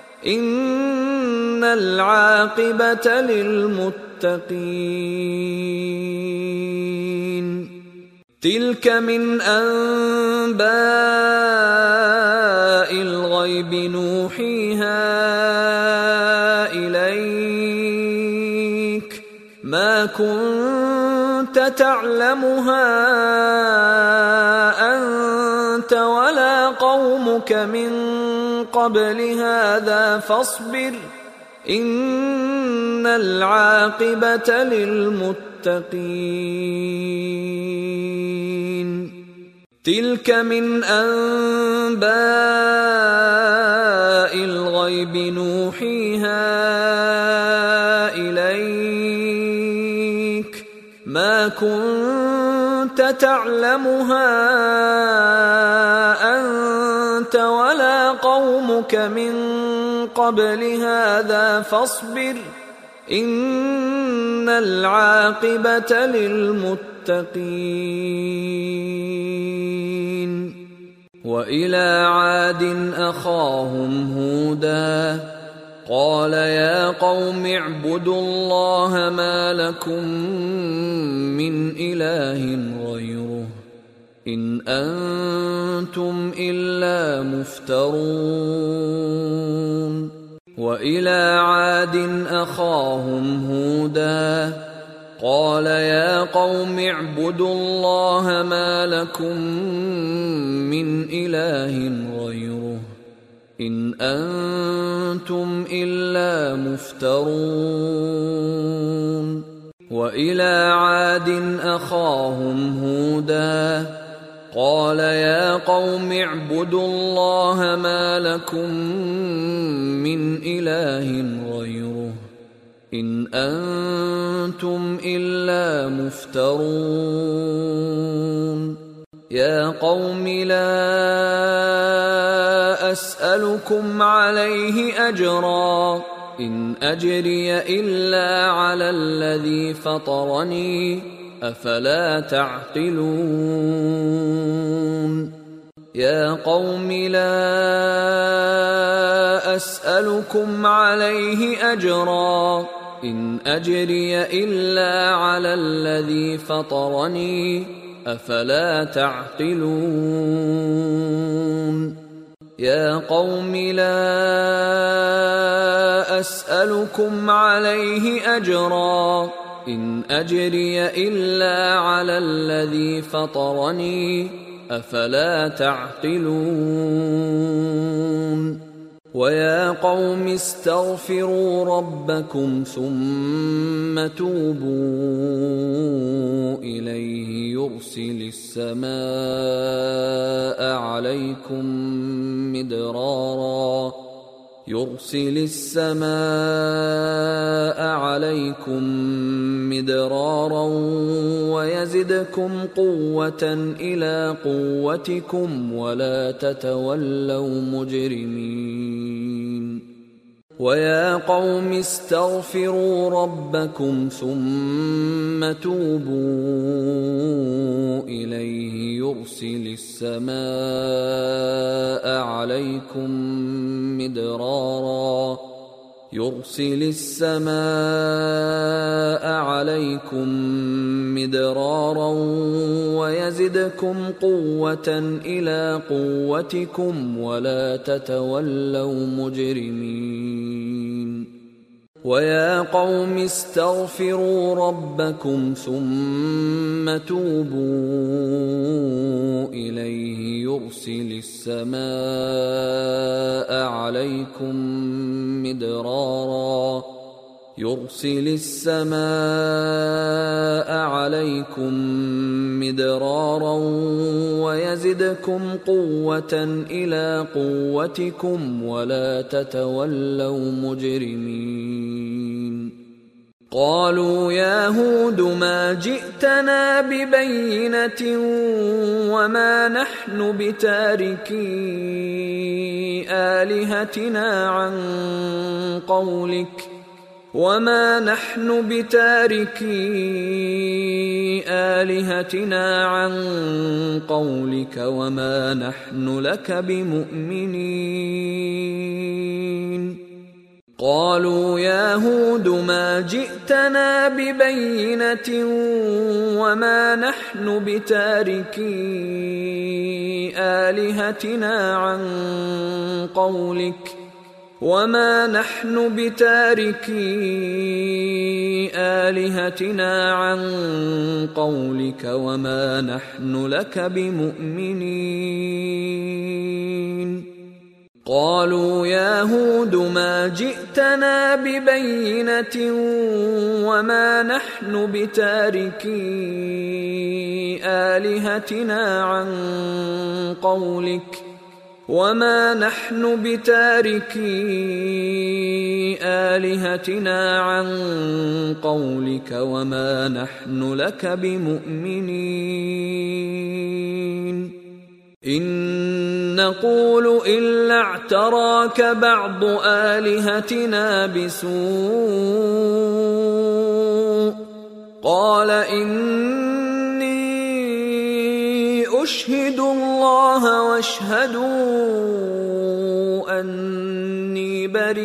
إن العاقبة للمتقين. تلك من أنباء الغيب نوحيها إليك ما كنت تعلمها أنت ولا قومك من قبل هذا فاصبر إن العاقبة للمتقين. تلك من أنباء الغيب نوحيها إليك ما كنت تعلمها أنت ولا قومك من قبل هذا فاصبر إن العاقبة للمتقين. وإلى عاد أخاهم هودا قال يا قوم اعبدوا الله ما لكم من إله غيره إن أنتم إلا مفترون. وإلى عاد أخاهم هودا قال يا قوم اعبدوا الله ما لكم من إله غيره إن أنتم إلا مفترون. وإلى عاد أخاهم هودا قال يا قوم اعبدوا الله ما لكم من إله غيره إن أنتم إلا مفترون. يا قوم لا أسألكم عليه أجرا إن أجري إلا على الذي فطرني أفلا تعقلون. يا قوم لا أسألكم عليه أجرا إن أجري إلا على الذي فطرني أفلا تعقلون. يا قوم لا أسألكم عليه أجرا إن أجري إلا على الذي فطرني أفلا تعقلون. ويا قوم استغفروا ربكم ثم توبوا إليه يرسل السماء عليكم مدرارا يرسل السماء عليكم مدرارا ويزدكم قوة إلى قوتكم ولا تتولوا مجرمين. ويا قوم استغفروا ربكم ثم توبوا إليه يرسل السماء عليكم مدرارا يرسل السماء عليكم مدرارا ويزدكم قوة إلى قوتكم ولا تتولوا مجرمين. ويا قوم استغفروا ربكم ثم توبوا إليه يرسل السماء عليكم مدرارا يرسل السماء عليكم مدرارا ويزدكم قوة إلى قوتكم ولا تتولوا مجرمين. قالوا يا هود ما جئتنا ببينة وما نحن بتاركي آلهتنا عن قولك وما نحن بتاركي آلهتنا عن قولك وما نحن لك بمؤمنين. قالوا يا هود ما جئتنا ببينة وما نحن بتاركي آلهتنا عن قولك وما نحن بتاركي آلهتنا عن قولك وما نحن لك بمؤمنين. قالوا يا هود ما جئتنا ببينة وما نحن بتاركي آلهتنا عن قولك وما نحن بتاركي آلهتنا عن قولك وما نحن لك بمؤمنين. إن نقول إلا اعتراك بعض آلهتنا بسوء قال إني أشهد الله واشهدوا أني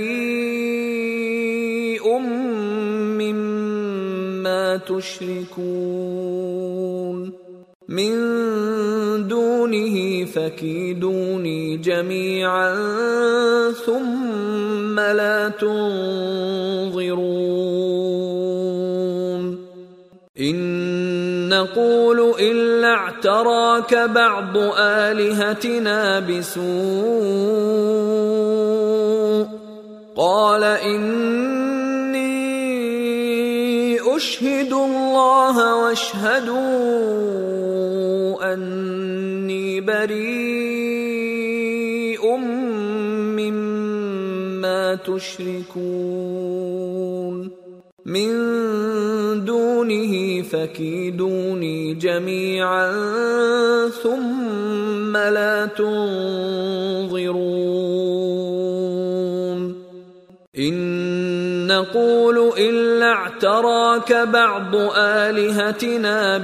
بريء مما تشركون من دونه فكيدوني جميعا ثم لا تنظرون. إن نقول إلا اعتراك بعض آلهتنا بسوء قال إني أشهد الله واشهدوا أني بريء مما تشركون من دونه فكيدوني جميعا ثم لا تنظرون. إن نقول إلا اعتراك بعض آلهتنا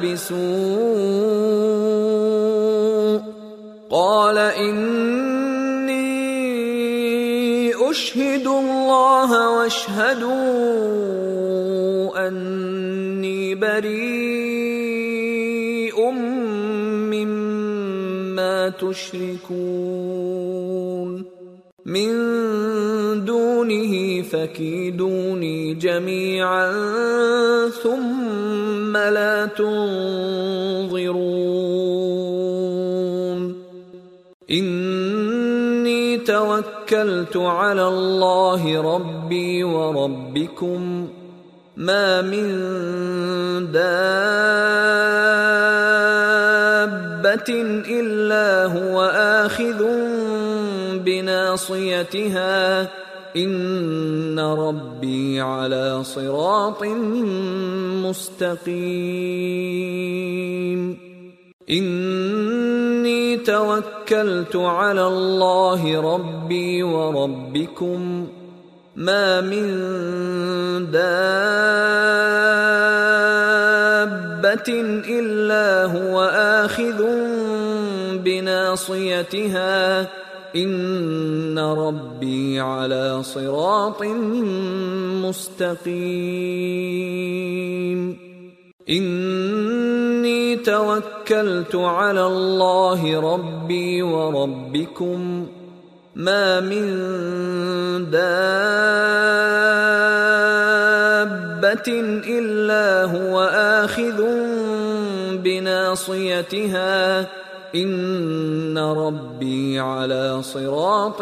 بسوء قال إني أشهد الله واشهدوا أني بريء مما تشركون من دونه فكيدوني جميعا ثم لا تنظرون. إني توكلت على الله ربي وربكم ما من دابة إلا هو آخذ بناصيتها إن ربي على صراط مستقيم. إني توكلت على الله ربي وربكم ما من دابة إلا هو آخذ بناصيتها إن ربي على صراط مستقيم. إني توكلت على الله ربي وربكم ما من دابة إلا هو آخذ بناصيتها إن ربي على صراط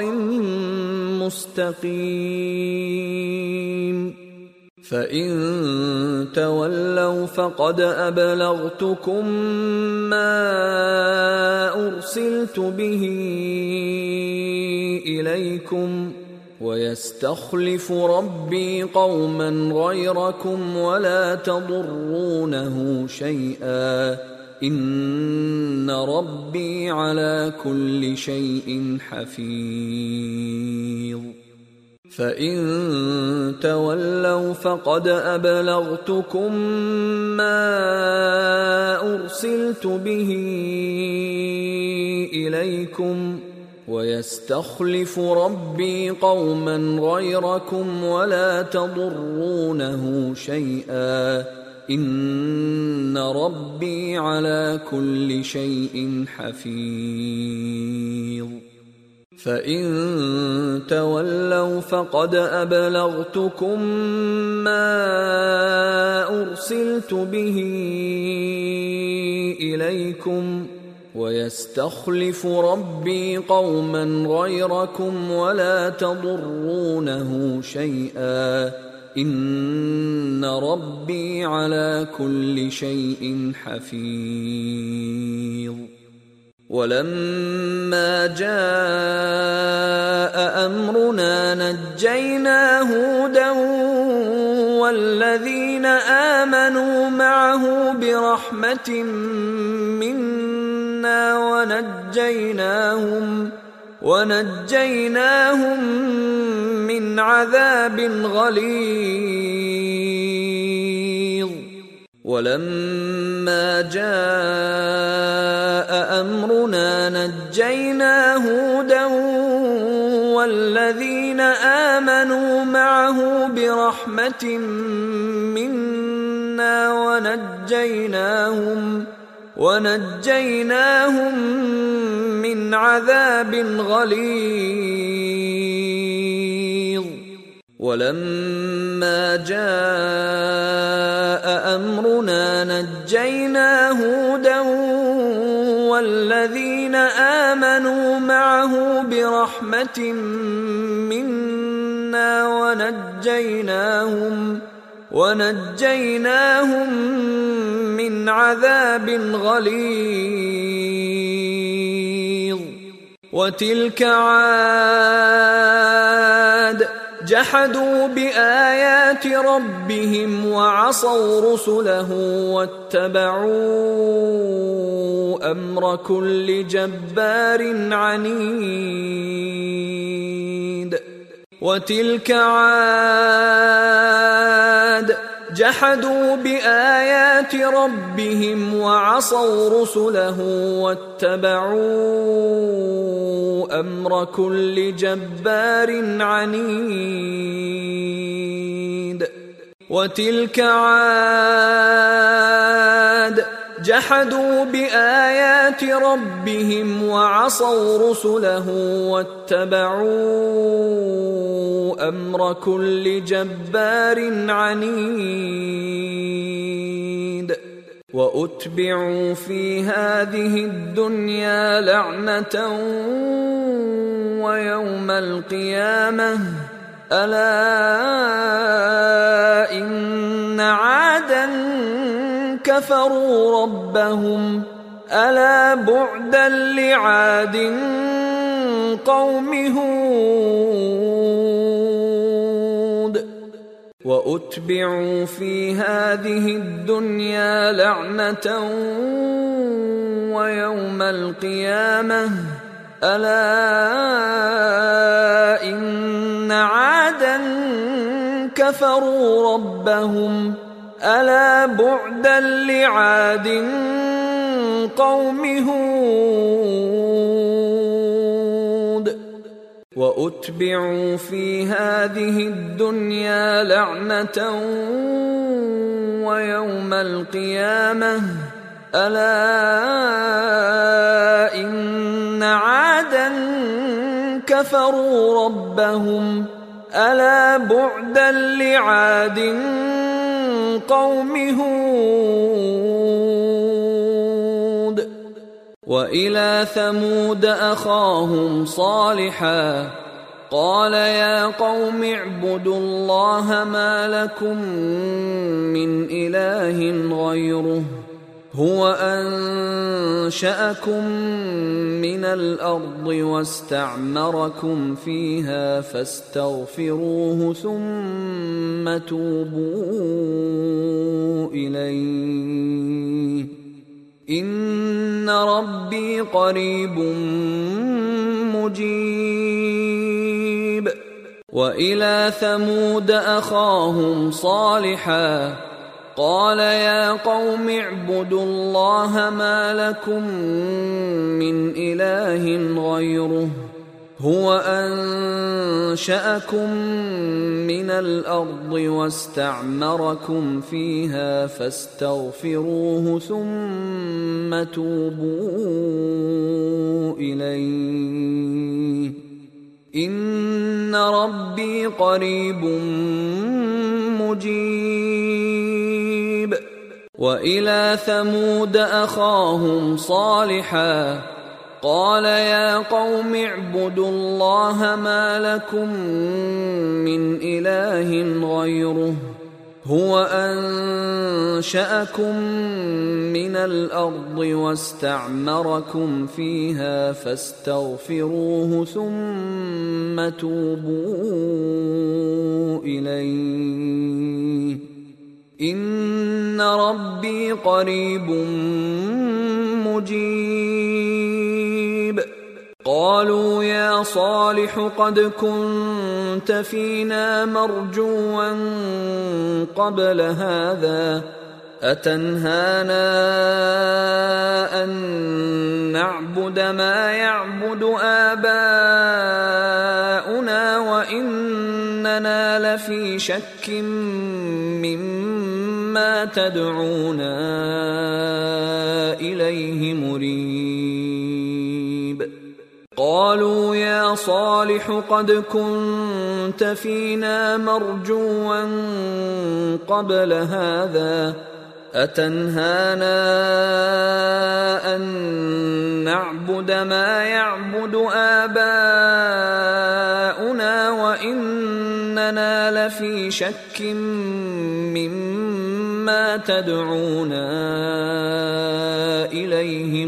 مستقيم. فإن تولوا فقد أبلغتكم ما أرسلت به إليكم ويستخلف ربي قوما غيركم ولا تضرونه شيئا إن ربي على كل شيء حفيظ. فإن تولوا فقد أبلغتكم ما أرسلت به إليكم ويستخلف ربي قوما غيركم ولا تضرونه شيئا إن ربي على كل شيء حفيظ فإن تولوا فقد أبلغتكم ما أرسلت به إليكم ويستخلف ربي قوما غيركم ولا تضرونه شيئا إن ربي على كل شيء حفيظ ولما جاء أمرنا نجينا هودا والذين آمنوا معه برحمة منا ونجيناهم ونجيناهم من عذاب غليظ ولما جاء أمرنا نجينا هودا والذين آمنوا معه برحمة منا ونجيناهم ونجيناهم من عذاب غليظ ولما جاء أمرنا نجينا هودا والذين آمنوا معه برحمة منا ونجيناهم ونجيناهم من عذاب غليظ وتلك عاد جحدوا بآيات ربهم وعصوا رسله واتبعوا أمر كل جبار عنيد وتلك عاد جحدوا بآيات ربهم وعصوا رسله واتبعوا أمر كل جبار عنيد وتلك عاد جحدوا بآيات ربهم وعصوا رسله واتبعوا أمر كل جبار عنيد وأتبعوا في هذه الدنيا لعنة ويوم القيامة ألا إن عادا كفروا ربهم ألا بعدا لعاد قوم هود وأتبعوا في هذه الدنيا لعنة ويوم القيامة ألا إن عادا كفروا ربهم ألا بعدا لعاد قوم هود وأتبعوا في هذه الدنيا لعنة ويوم القيامة ألا إن عادا كفروا ربهم ألا بعدا لعاد قوم هود وإلى ثمود أخاهم صالحا قال يا قوم اعبدوا الله ما لكم من إله غيره هو أنشأكم من الأرض واستعمركم فيها فاستغفروه ثم توبوا إليه إن ربي قريب مجيب وإلى ثمود أخاهم صالحا قال يا قوم اعبدوا الله ما لكم من إله غيره هو أنشأكم من الأرض واستعمركم فيها فاستغفروه ثم توبوا إليه إن ربي قريب مجيب. وإلى ثمود أخاهم صالحا قال يا قوم اعبدوا الله ما لكم من إله غيره هو أنشأكم من الأرض واستعمركم فيها فاستغفروه ثم توبوا إليه إن ربي قريب مجيب. قالوا يا صالح قد كنت فينا مرجوا قبل هذا أتنهانا أن نعبد ما يعبد آباؤنا وإننا لفي شك مما تدعونا إليه مريب. قالوا يا صالح قد كنت فينا مرجوا قبل هذا أتنهانا أن نعبد ما يعبد آباؤنا وإننا لفي شك مما تدعونا إليه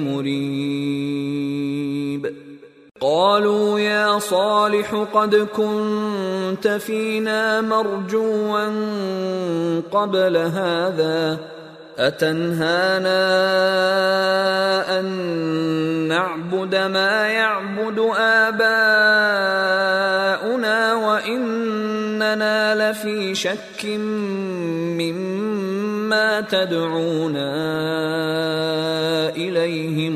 مريب. قالوا يا صالح قد كنت فينا مرجوا قبل هذا أتنهانا أن نعبد ما يعبد آباؤنا وإننا لفي شك مما تدعونا إليه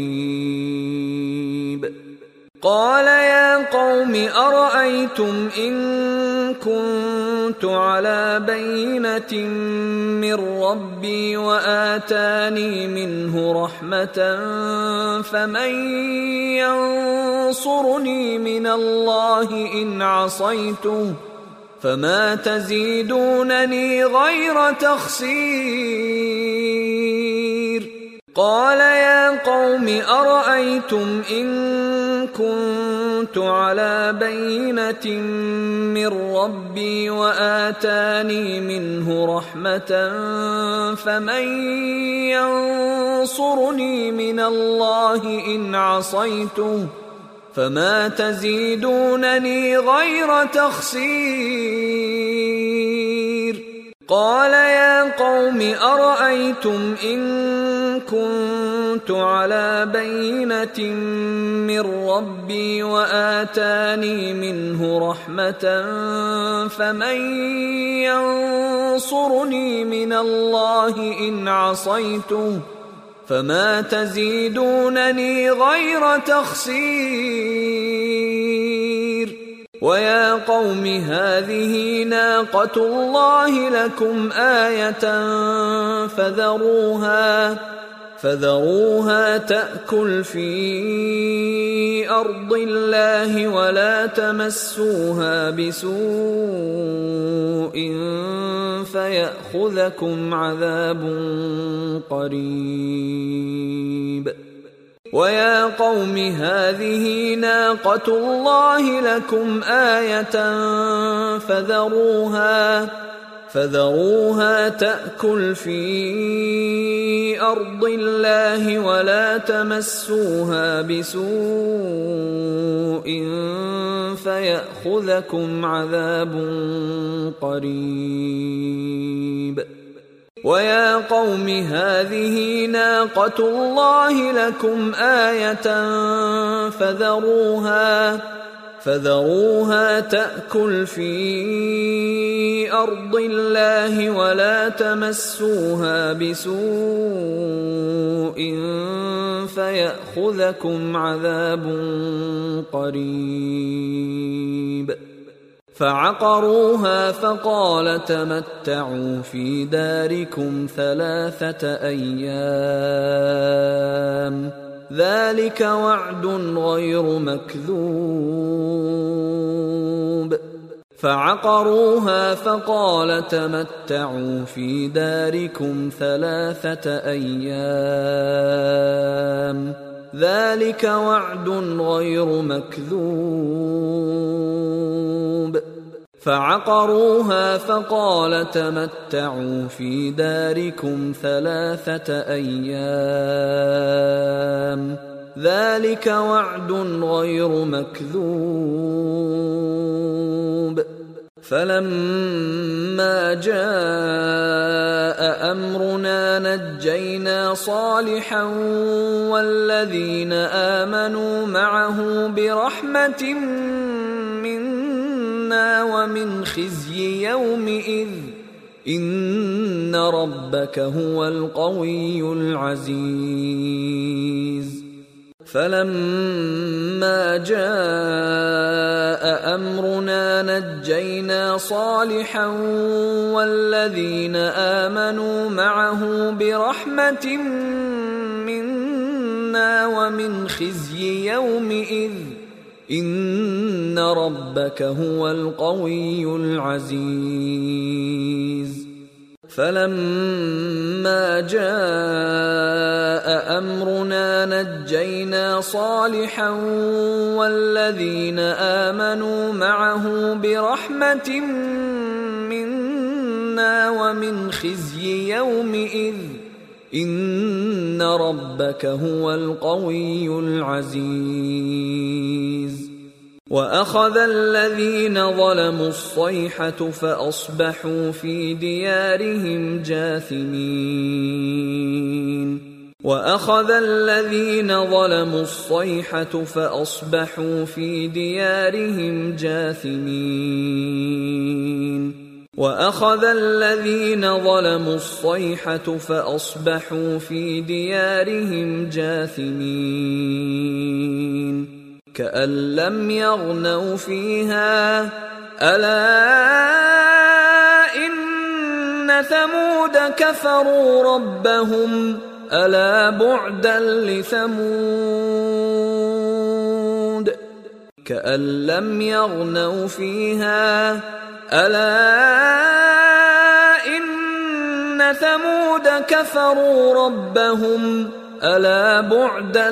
مريب. قال يا قوم أرأيتم إن كنت على بينة من ربي وآتاني منه رحمة فمن ينصرني من الله إن عصيته فما تزيدونني غير تخسير. قال يا قوم أرأيتم إن كنت على بينة من ربي وآتاني منه رحمة فمن ينصرني من الله إن عصيته فما تزيدونني غير تخسير. قال يا قوم أرأيتم إن كنت على بينة من ربي وآتاني منه رحمة فمن ينصرني من الله إن عصيته فما تزيدونني غير تخسير. ويا قوم هذه ناقة الله لكم آية فذروها فذروها تأكل في أرض الله ولا تمسوها بسوء فيأخذكم عذاب قريب. ويا قوم هذه ناقة الله لكم آية فذروها فذروها تأكل في أرض الله ولا تمسوها بسوء فيأخذكم عذاب قريب. ويا قوم هذه ناقة الله لكم آية فذروها فذروها تأكل في أرض الله ولا تمسوها بسوء فيأخذكم عذاب قريب. فعقروها فقال تمتعوا في داركم ثلاثة أيام ذلك وعد غير مكذوب. فعقروها فقال تمتعوا في داركم ثلاثة أيام ذلك وعد غير مكذوب. فعقروها فقال تمتعوا في داركم ثلاثة أيام ذلك وعد غير مكذوب. فلما جاء أمرنا نجينا صالحا والذين آمنوا معه برحمة منا ومن خزي يومئذ إن ربك هو القوي العزيز. فلما جاء أمرنا نجينا صالحا والذين آمنوا معه برحمة منا ومن خزي يومئذ إن ربك هو القوي العزيز. فلما جاء أمرنا نجينا صالحا والذين آمنوا معه برحمة منا ومن خزي يومئذ إن ربك هو القوي العزيز. وأخذ الذين ظلموا الصيحة فأصبحوا في ديارهم جاثمين. وأخذ الذين ظلموا الصيحة فأصبحوا في ديارهم جاثمين. وأخذ الذين ظلموا الصيحة فأصبحوا في ديارهم جاثمين كأن لم يغنوا فيها ألا إن ثمود كفروا ربهم ألا بعدا لثمود كأن لم يغنوا فيها ألا إن ثمود كفروا ربهم ألا بعدا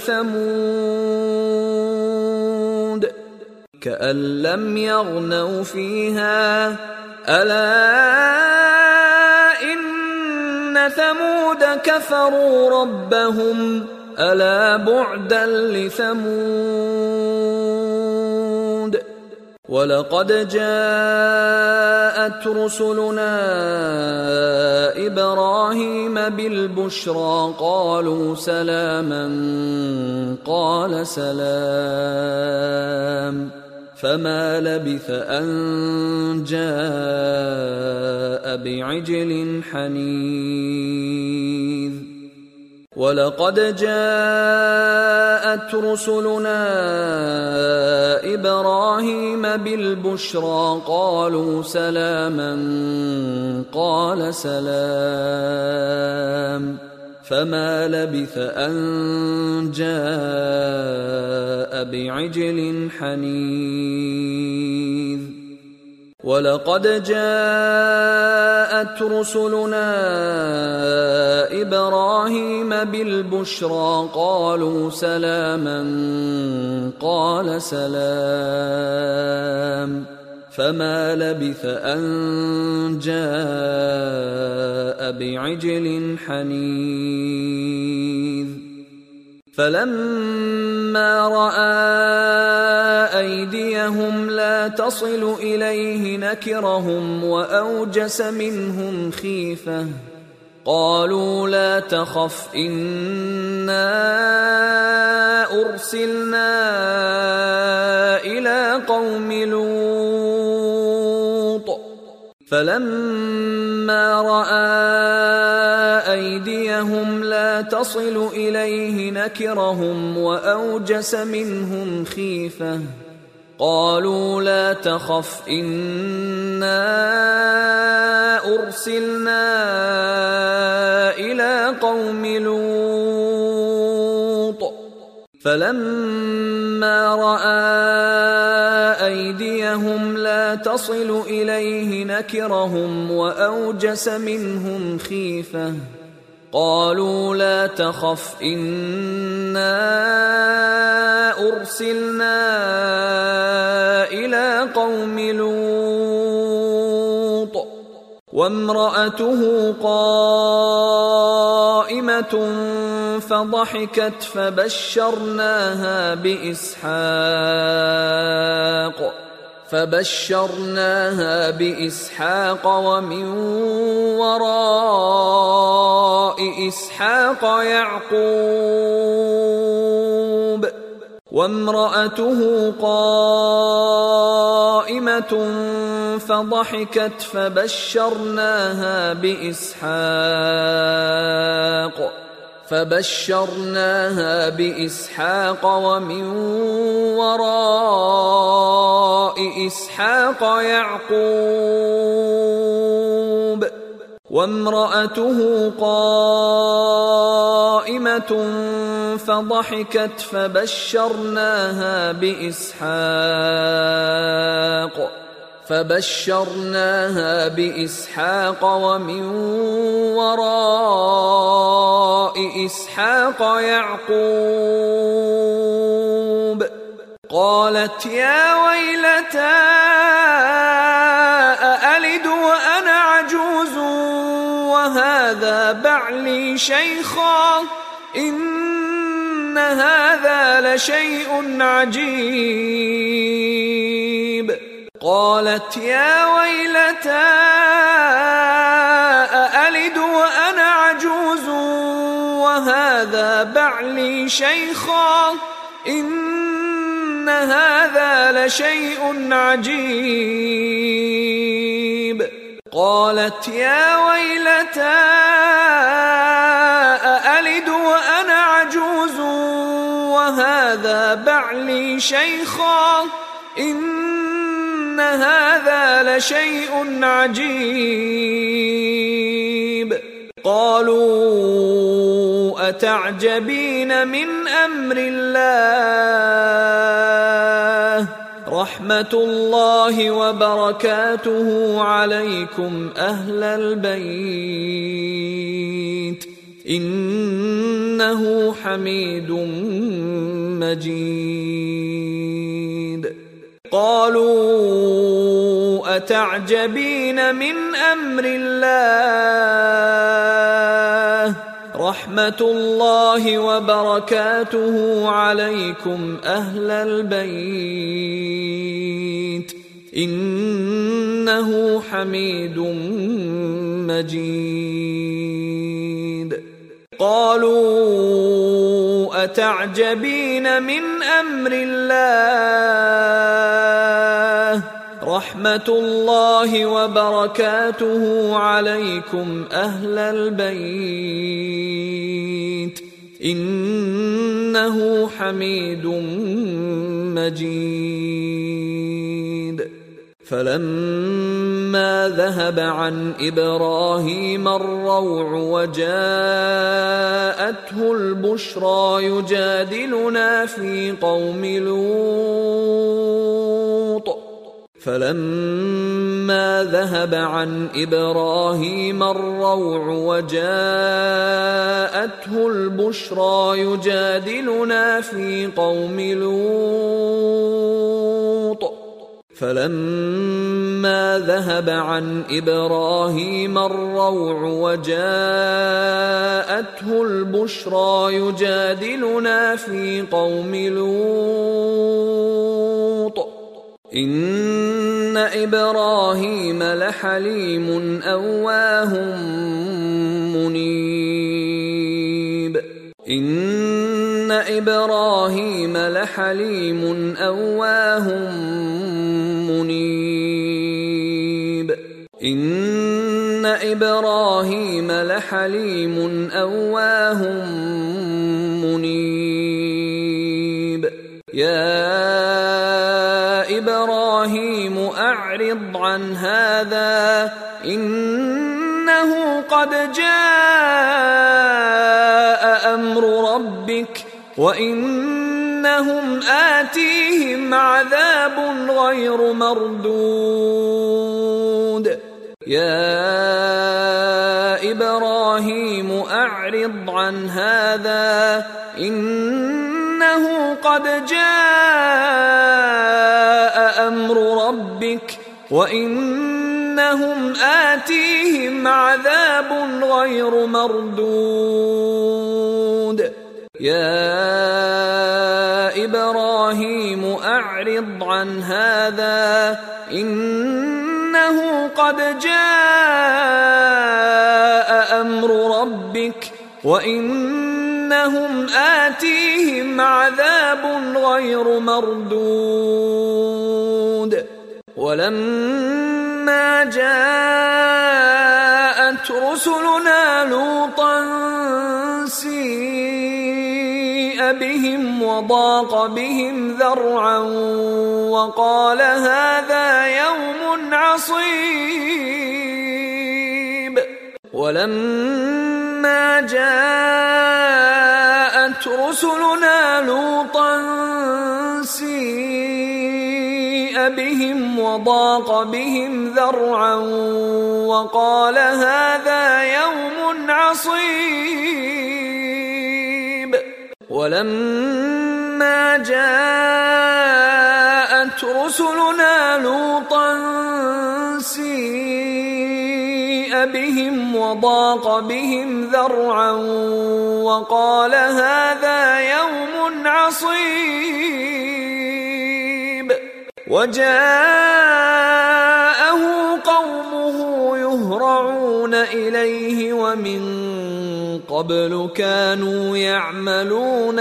لثمود كأن لم يغنوا فيها ألا إن ثمود كفروا ربهم ألا بعدا لثمود. ولقد جاءت رسلنا إبراهيم بالبشرى قالوا سلاما قال سلام فما لبث أن جاء بعجل حنيذ. ولقد جاءت رسلنا إبراهيم بالبشرى قالوا سلاما قال سلام فما لبث أن جاء بعجل حنيذ. ولقد جاءت رسلنا إبراهيم بالبشرى قالوا سلاما قال سلام فما لبث أن جاء بعجل حنيذ. فلما رأى أيديهم لا تصل إليه نكرهم وأوجس منهم خيفة قالوا لا تخف إنا أرسلنا إلى قوم لوط فلما رأى أيديهم لا تصل إليه نكرهم وأوجس منهم خيفة قالوا لا تخف إنا أرسلنا إلى قوم لوط فلما رأى أيديهم لا تصل إليه نكرهم وأوجس منهم خيفة قالوا لا تخف إنا أرسلنا إلى قوم لوط وامرأته قائمة فضحكت فبشرناها بإسحاق فبشرناها بإسحاق ومن وراء إسحاق يعقوب وامرأته قائمة فضحكت فبشرناها بإسحاق فبشرناها بإسحاق ومن وراء إسحاق يعقوب وامرأته قائمة فضحكت فبشرناها بإسحاق فبشرناها بإسحاق ومن وراء إسحاق يعقوب قالت يا ويلتى أألد وأنا عجوز وهذا بعلي شيخا إن هذا لشيء عجيب قالت يا ويلتى أألد وأنا عجوز وهذا بعلي شيخا إن هذا لشيء عجيب قالت يا ويلتى أألد وأنا عجوز وهذا بعلي شيخا إن هذا لشيء عجيب قالوا أتعجبين من أمر الله رحمة الله وبركاته عليكم أهل البيت إنه حميد مجيد قالوا أتعجبين من أمر الله رحمة الله وبركاته عليكم أهل البيت إنه حميد مجيد قالوا أتعجبين من أمر الله رحمة الله وبركاته عليكم أهل البيت إنه حميد مجيد فلما ذهب عن إبراهيم الروع وجاءته البشرى يجادلنا في قوم لوط فلما ذهب عن إبراهيم الروع وجاءته البشرى يجادلنا في قوم لوط فلما ذهب عن إبراهيم الروع وجاءته البشرى يجادلنا في قوم لوط إن إبراهيم لحليم أواه منيب إن إبراهيم لحليم أواه منيب إن إبراهيم لحليم أواه منيب يا إبراهيم أعرض عن هذا إنه قد جاء أمر ربك وإنهم آتيهم عذاب غير مردود يا إبراهيم أعرض عن هذا إنه قد جاء أمر ربك وإنهم آتيهم عذاب غير مردود يا إبراهيم أعرض عن هذا إنه قد جاء أمر ربك وإنهم آتيهم عذاب غير مردود ولما جاءت رسلنا لوطا سيء بهم وضاق بهم ذرعا وقال هذا يوم عصيب ولما جاءت رسلنا لوطا سيء بهم وضاق بهم ذرعا وقال هذا يوم عصيب ولما جاءت رسلنا لوطا سيء بهم وضاق بهم ذرعا وقال هذا يوم عصيب وجاءه قومه يهرعون إليه ومن قبل كانوا يعملون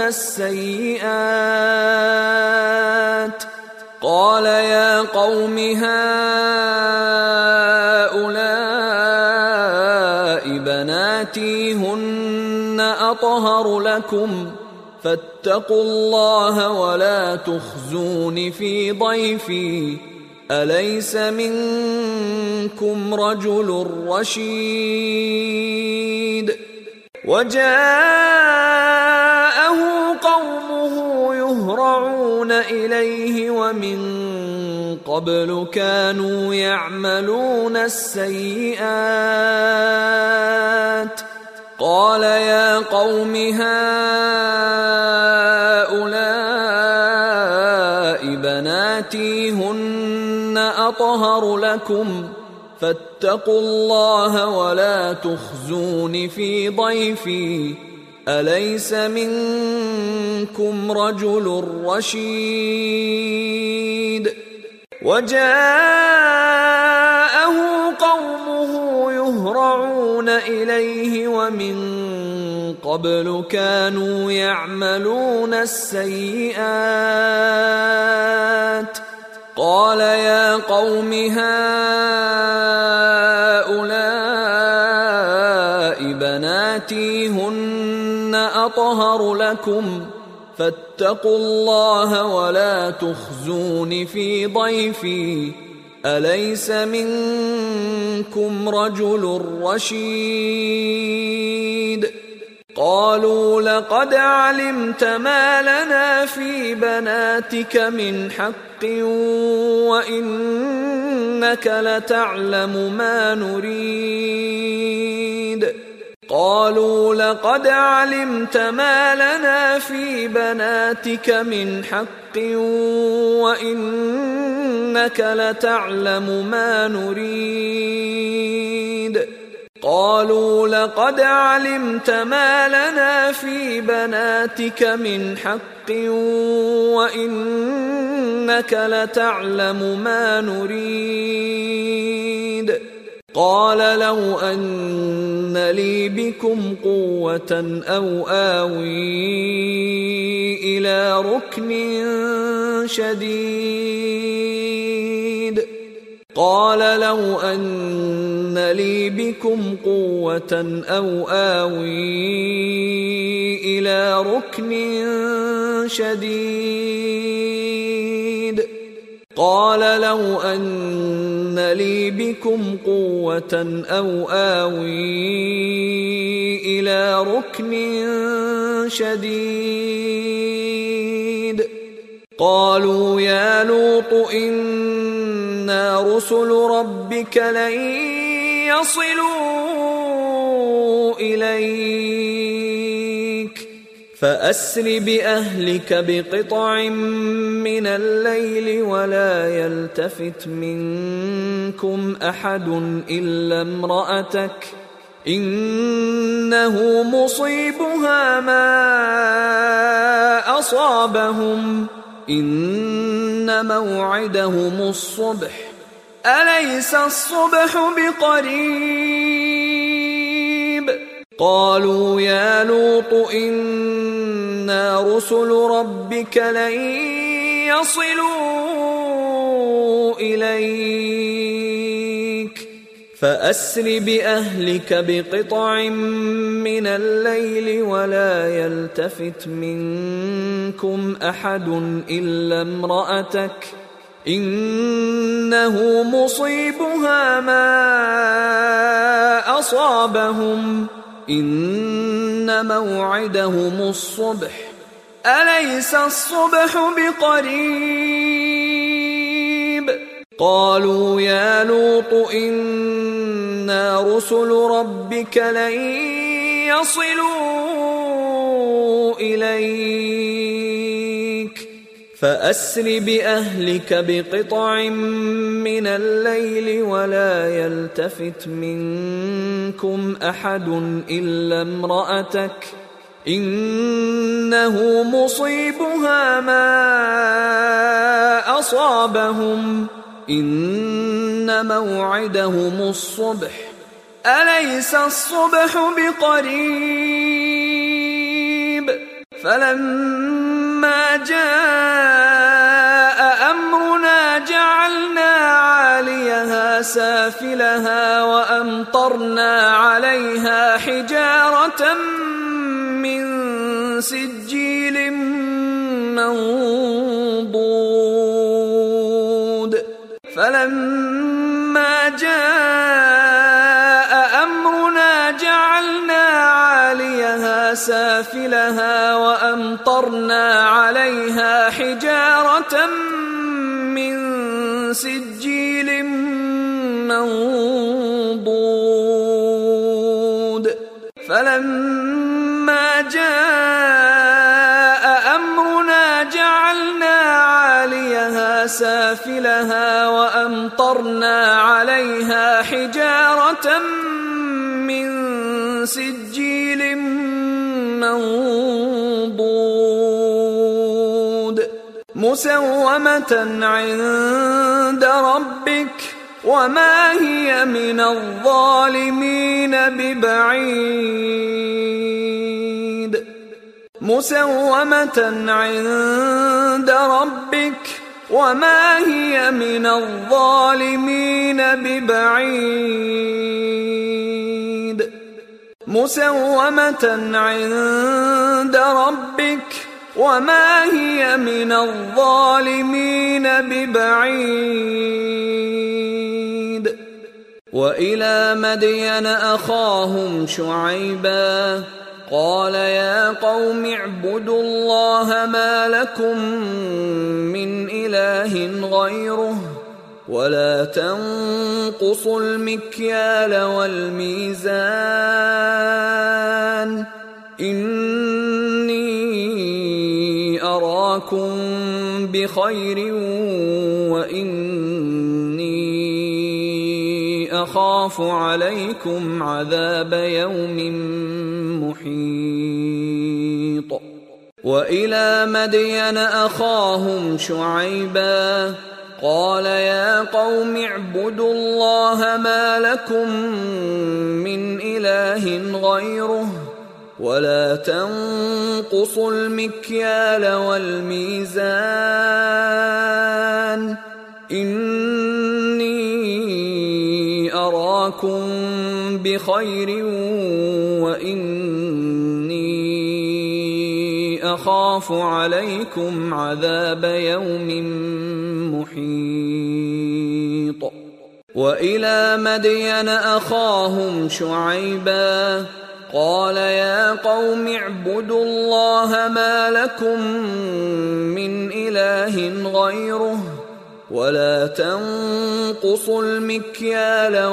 السيئات قال يا قوم هؤلاء بناتي هن أطهر لكم فاتقوا الله ولا تخزون في ضيفي أليس منكم رجل رشيد وجاءه قومه يهرعون إليه ومن قبل كانوا يعملون السيئات قال يا قوم هؤلاء بناتي هن أطهر لكم فاتقوا الله ولا تخزون في ضيفي أليس منكم رجل رشيد وجاءه قومه يهرعون إليه ومن قبل كانوا يعملون السيئات قال يا قوم هؤلاء بناتي هن أطهر لكم فاتقوا الله ولا تخزون في ضيفي أليس منكم رجل رشيد قالوا لقد علمت ما لنا في بناتك من حق وإنك لتعلم ما نريد قالوا لقد علمت ما لنا في بناتك من حق وإنك لتعلم ما نريد قالوا لقد علمت ما لنا في بناتك من حق وإنك لتعلم ما نريد. قال لو أن لي بكم قوة أو آوي إلى ركن شديد قال لو أن لي بكم قوة أو آوي إلى ركن شديد قال لو أن لي بكم قوة أو آوي إلى ركن شديد قالوا يا لوط إنا رسل ربك لن يصلوا إليك فأسر بأهلك بقطع من الليل ولا يلتفت منكم أحد إلا امرأتك إنه مصيبها ما أصابهم إن موعدهم الصبح أليس الصبح بقريب قالوا يا لوط إنا رسل ربك لن يصلوا إليك فأسر بأهلك بقطع من الليل ولا يلتفت منكم أحد إلا امرأتك إنه مصيبها ما أصابهم إن موعدهم الصبح أليس الصبح بقريب قالوا يا لوط إنا رسل ربك لن يصلوا إليك فأسر بأهلك بقطع من الليل ولا يلتفت منكم أحد إلا امرأتك إنه مصيبها ما أصابهم إن موعدهم الصبح أليس الصبح بقريب فلما جاء أمرنا جعلنا عاليها سافلها وأمطرنا عليها حجارة من سجيل منضود فلما جاء أمرنا جعلنا عاليها سافلها وأمطرنا عليها حجارة من سجيل منضود فلما جاء أمرنا جعلنا عاليها سافلها وأمطرنا عليها حجارة من سجيل منضود مسومة عند ربك وما هي من الظالمين ببعيد مسومة عند ربك وما هي من الظالمين ببعيد مسومة عند ربك وما هي من الظالمين ببعيد وإلى مدين أخاهم شعيبا قال يا قوم اعبدوا الله ما لكم من إله غيره ولا تنقصوا المكيال والميزان إني أراكم بخير وإني أخاف عليكم عذاب يوم محيط وإلى مدين أخاهم شعيبا قال يا قوم اعبدوا الله ما لكم من إله غيره ولا تنقصوا المكيال والميزان إني أراكم بخير وإني أخاف عليكم عذاب يوم محيط وإلى مدين أخاهم شعيبا قال يا قوم اعبدوا الله ما لكم من إله غيره ولا تنقصوا المكيال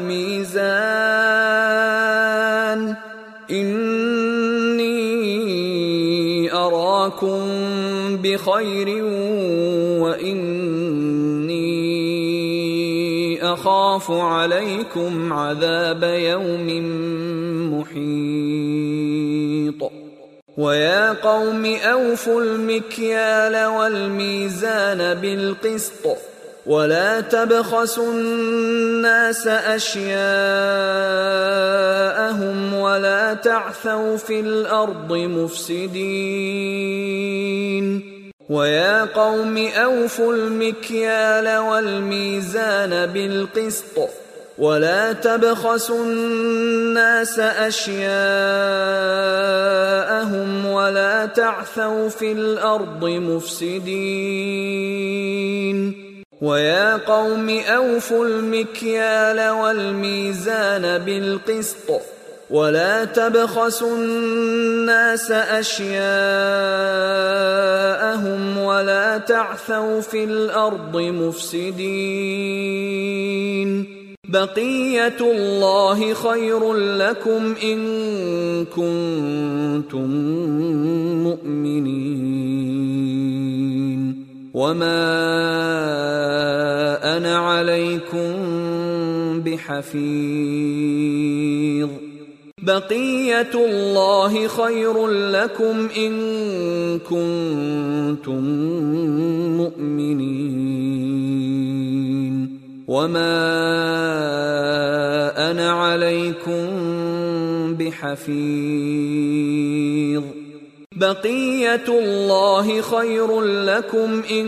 والميزان إني أراكم بخير وإني أخاف عليكم عذاب يوم محيط ويا قوم أوفوا المكيال والميزان بالقسط ولا تبخسوا الناس أشياءهم ولا تعثوا في الأرض مفسدين ويا قوم أوفوا المكيال والميزان بالقسط ولا تبخسوا الناس أشياءهم ولا تعثوا في الأرض مفسدين ويا قوم أوفوا المكيال والميزان بالقسط ولا تبخسوا الناس أشياءهم ولا تعثوا في الأرض مفسدين بقية الله خير لكم إن كنتم مؤمنين وما أنا عليكم بحفيظ بقية الله خير لكم إن كنتم مؤمنين وما أنا عليكم بحفيظ بقية الله خير لكم إن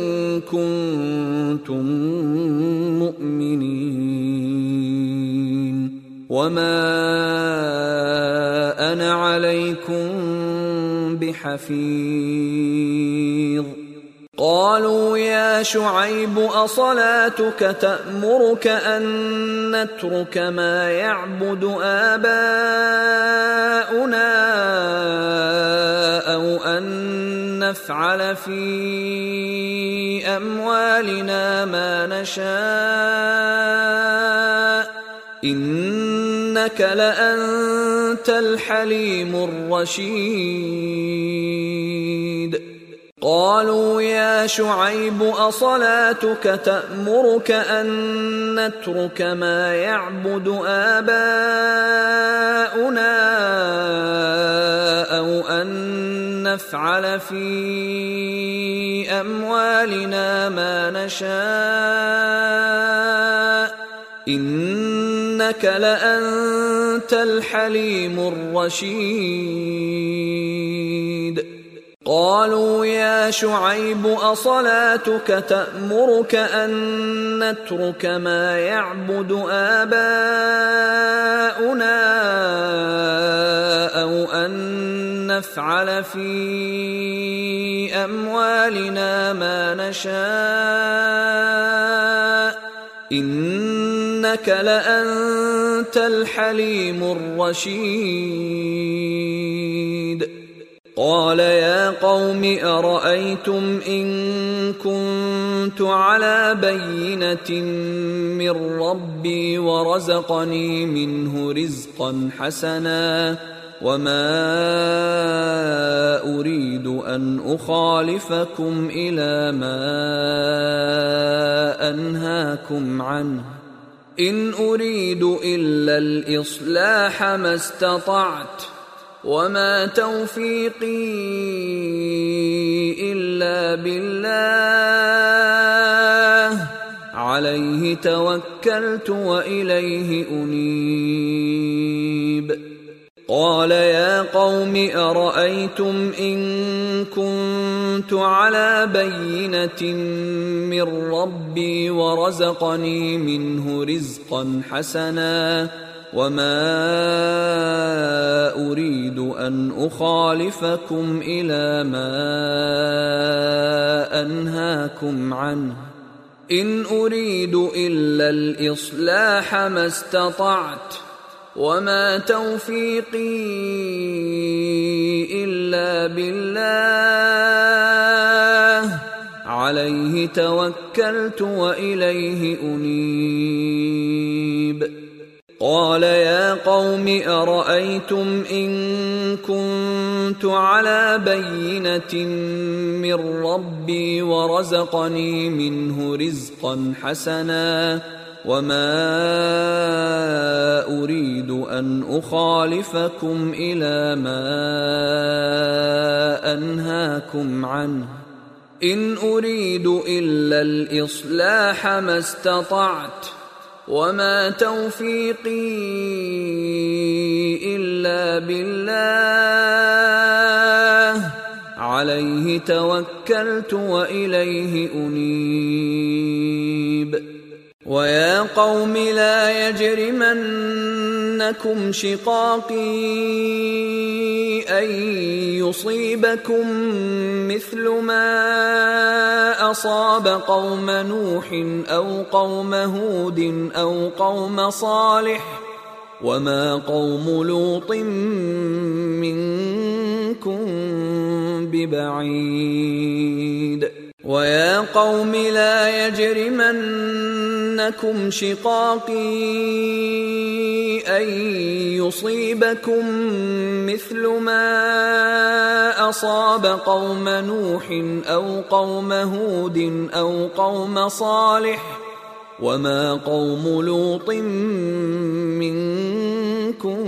كنتم مؤمنين وما أنا عليكم بحفيظ قالوا يا شعيب أصلاتك تأمرك أن نترك ما يعبد آباؤنا أو أن نفعل في أموالنا ما نشاء إنك لأنت الحليم الرشيد قالوا يا شعيب أصلاتك تأمرك أن نترك ما يعبد آباؤنا أو أن نفعل في أموالنا ما نشاء إنك لأنت الحليم الرشيد قالوا يا شعيب أصلاتك تأمرك أن نترك ما يعبد آباؤنا أو أن نفعل في أموالنا ما نشاء إنك لأنت الحليم الرشيد قال يا قوم أرأيتم إن كنت على بينة من ربي ورزقني منه رزقا حسنا وما أريد أن أخالفكم إلى ما أنهاكم عنه إن أريد إلا الإصلاح ما استطعت وما توفيقي إلا بالله عليه توكلت وإليه أنيب. قال يا قوم أرأيتم إن كنت على بينة من ربي ورزقني منه رزقا حسنا وما أريد أن أخالفكم إلى ما أنهاكم عنه إن أريد إلا الإصلاح ما استطعت وما توفيقي إلا بالله عليه توكلت وإليه أنيب. قال يا قوم أرأيتم إن كنت على بينة من ربي ورزقني منه رزقا حسنا وما أريد أن أخالفكم إلى ما أنهاكم عنه إن أريد إلا الإصلاح ما استطعت وما توفيقي إلا بالله عليه توكلت وإليه أنيب. ويا قوم لا يجرمنكم شقاقي أن يصيبكم مثل ما أصاب قوم نوح أو قوم هود أو قوم صالح وما قوم لوط منكم ببعيد. ويا قوم لا يجرمنكم شقاقي أن يصيبكم مثل ما أصاب قوم نوح أو قوم هود أو قوم صالح وما قوم لوط منكم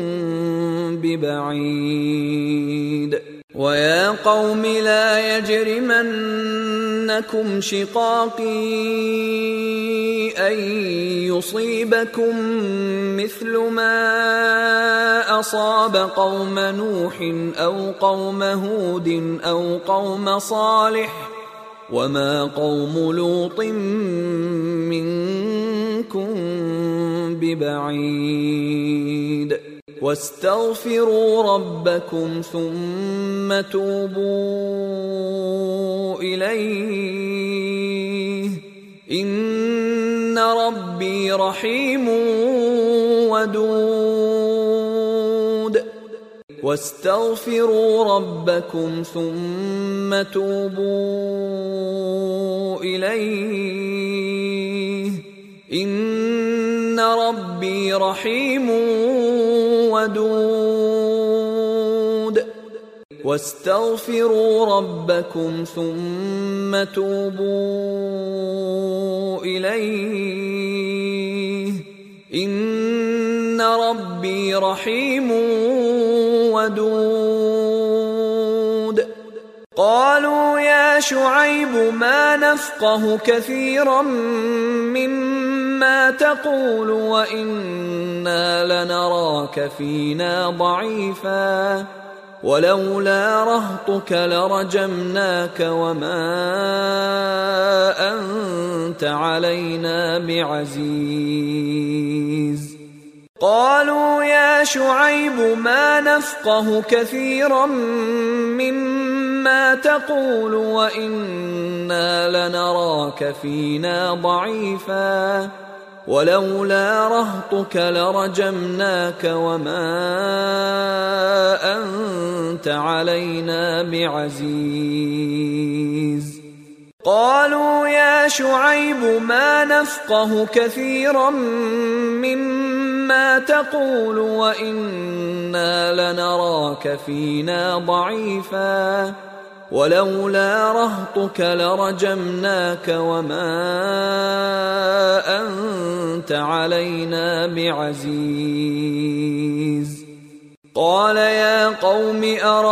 ببعيد. ويا قوم لا يجرمنكم شقاقي أن يصيبكم مثل ما أصاب قوم نوح أو قوم هود أو قوم صالح وما قوم لوط منكم ببعيد. واستغفروا ربكم ثم توبوا إليه إن ربي رحيم ودود. واستغفروا ربكم ثم توبوا إليه إن ربي رحيم ودود. واستغفروا ربكم ثم توبوا إليه إن ربي رحيم ودود. قالوا يا شعيب ما نفقه كثيرا مما تقول وإنا لنراك فينا ضعيفا ولولا رهطك لرجمناك وما أنت علينا بعزيز. قالوا يا شعيب ما نفقه كثيرا مما تقول وإنا لنراك فينا ضعيفا ولولا رهطك لرجمناك وما أنت علينا بعزيز. قالوا يا شعيب ما نفقه كثيرا مما تقول وإنا لنراك فينا ضعيفا ولولا رهطك لرجمناك وما أنت أنت علينا بعزيز. قال يا قوم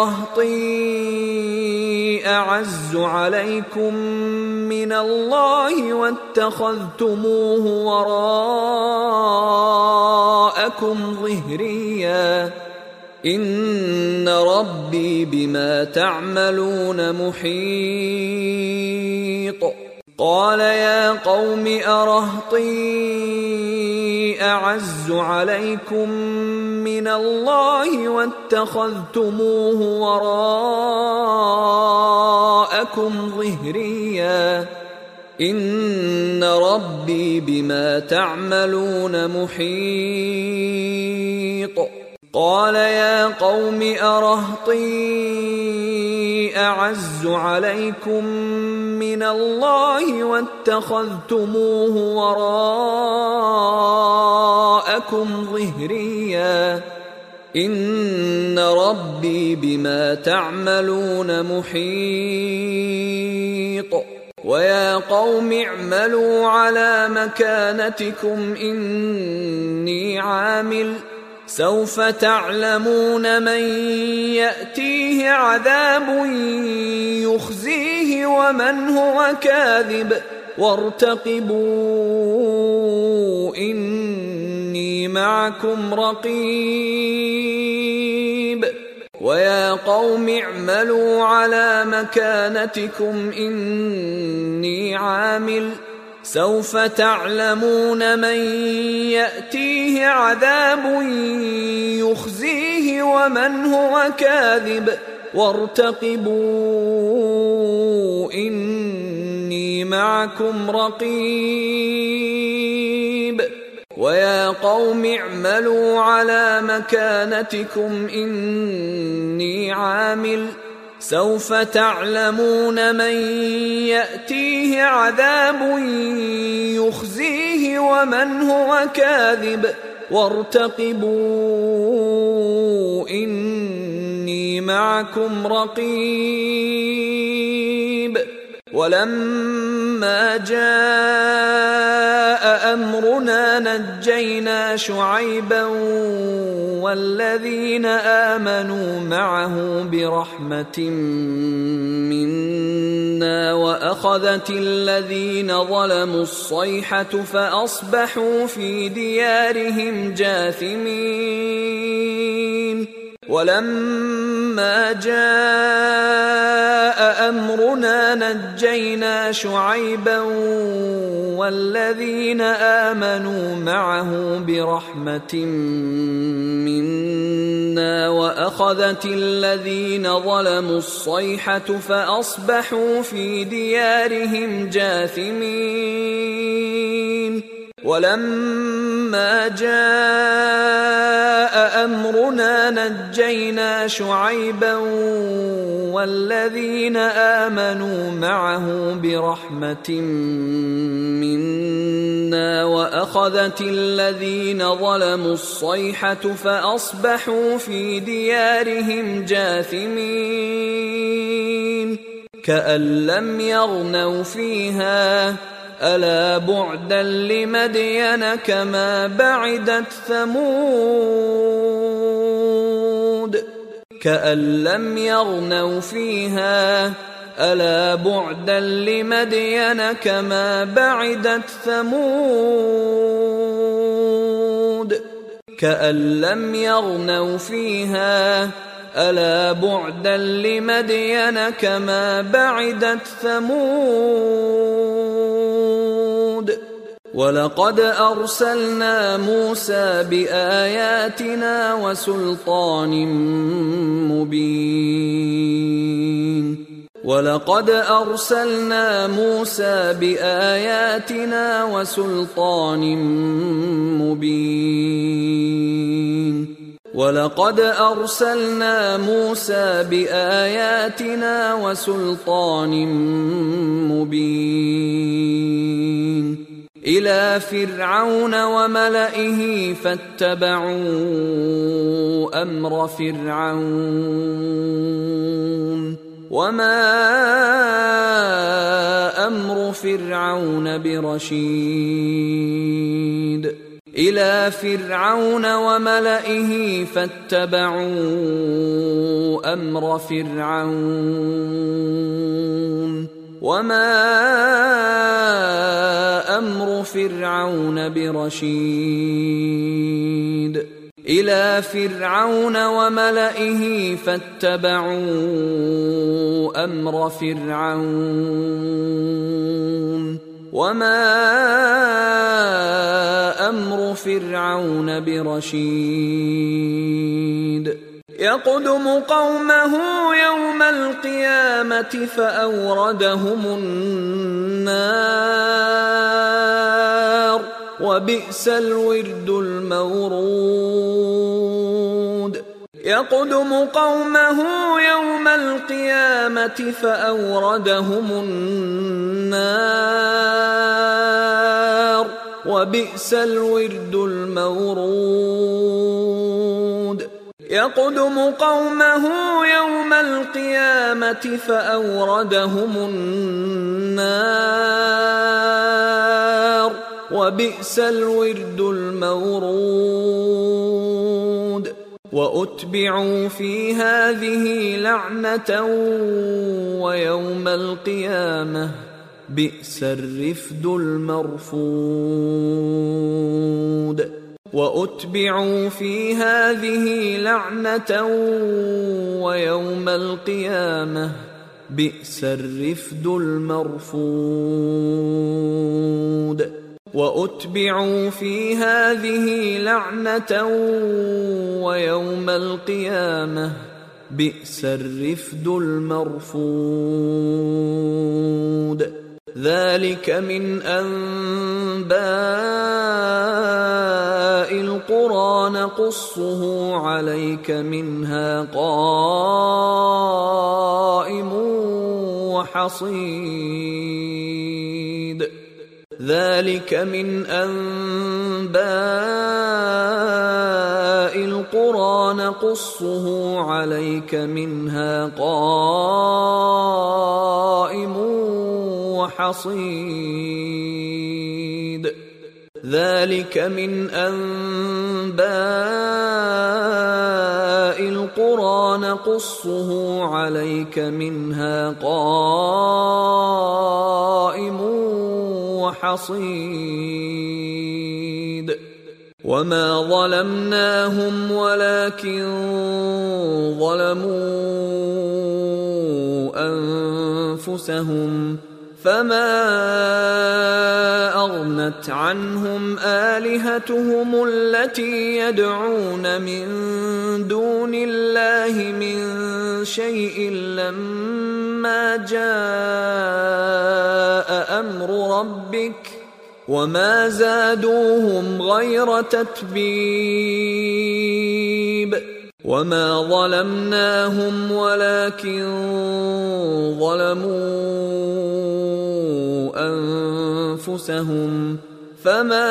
أرهطي أعز عليكم من الله واتخذتموه وراءكم ظهريا إن ربي بما تعملون محيط. قال يا قوم أرهطي أعز عليكم من الله واتخذتموه وراءكم ظهريا إن ربي بما تعملون محيط. قال يا قوم أرهطي أعز عليكم من الله واتخذتموه وراءكم ظهريا إن ربي بما تعملون محيط. ويا قوم اعملوا على مكانتكم إني عامل سوف تعلمون من يأتيه عذاب يخزيه ومن هو كاذب وارتقبوا إني معكم رقيب. ويا قوم اعملوا على مكانتكم إني عامل سوف تعلمون من يأتيه عذاب يخزيه ومن هو كاذب وارتقبوا إني معكم رقيب. ويا قوم اعملوا على مكانتكم إني عامل سوف تعلمون من يأتيه عذاب يخزيه ومن هو كاذب وارتقبوا إني معكم رقيب. ولما جاء أمرنا نجينا شعيبا والذين آمنوا معه برحمة منا وأخذت الذين ظلموا الصيحة فأصبحوا في ديارهم جاثمين. ولما جاء أمرنا نجينا شعيبا والذين آمنوا معه برحمة منا وأخذت الذين ظلموا الصيحة فأصبحوا في ديارهم جاثمين. ولما جاء أمرنا نجينا شعيبا والذين آمنوا معه برحمة منا وأخذت الذين ظلموا الصيحة فأصبحوا في ديارهم جاثمين كأن لم يغنوا فيها ألا بعدا لمدين كما بعدت ثمود كأن لم يغنوا فيها ألا بعدا لمدين كما بعدت ثمود كأن لم يغنوا فيها ألا بعدا لمدين كما بعدت ثمود. ولقد أرسلنا موسى بآياتنا وسلطان مبين ولقد أرسلنا موسى بآياتنا وسلطان مبين ولقد أرسلنا موسى بآياتنا وسلطان مبين إلى فرعون وملئه فاتبعوا أمر فرعون وما أمر فرعون برشيد إلى فرعون وملئه فاتبعوا أمر فرعون وما أمر فرعون برشيد إلى فرعون وملئه فاتبعوا أمر فرعون وما أمر فرعون برشيد يقدم قومه يوم القيامة فأوردهم النار وبئس الورد المورود يقدم قومه يوم القيامة فأوردهم النار وبئس الورد المورود يقدم قومه يوم القيامة فأوردهم النار وبئس الورد المورود وأتبعوا في هذه لعنة ويوم القيامة بئس الرفد المرفود وأتبعوا في هذه لعنة ويوم القيامة بئس الرفد المرفود وأتبعوا في هذه لعنة ويوم القيامة بئس الرفد المرفود ذلك من أنباء القرى نقصه عليك منها قائم وحصيد ذلك من أنباء القرى نقصه عليك منها قائم وحصيد ذلك من أنباء القرى نقصه عليك منها قائم وحصيد وما ظلمناهم ولكن ظلموا أنفسهم فما أغنت عنهم آلهتهم التي يدعون من دون الله من شيء لما جاء أمر ربك وما زادوهم غير تتبيب وما ظلمناهم ولكن ظلموا أنفسهم فما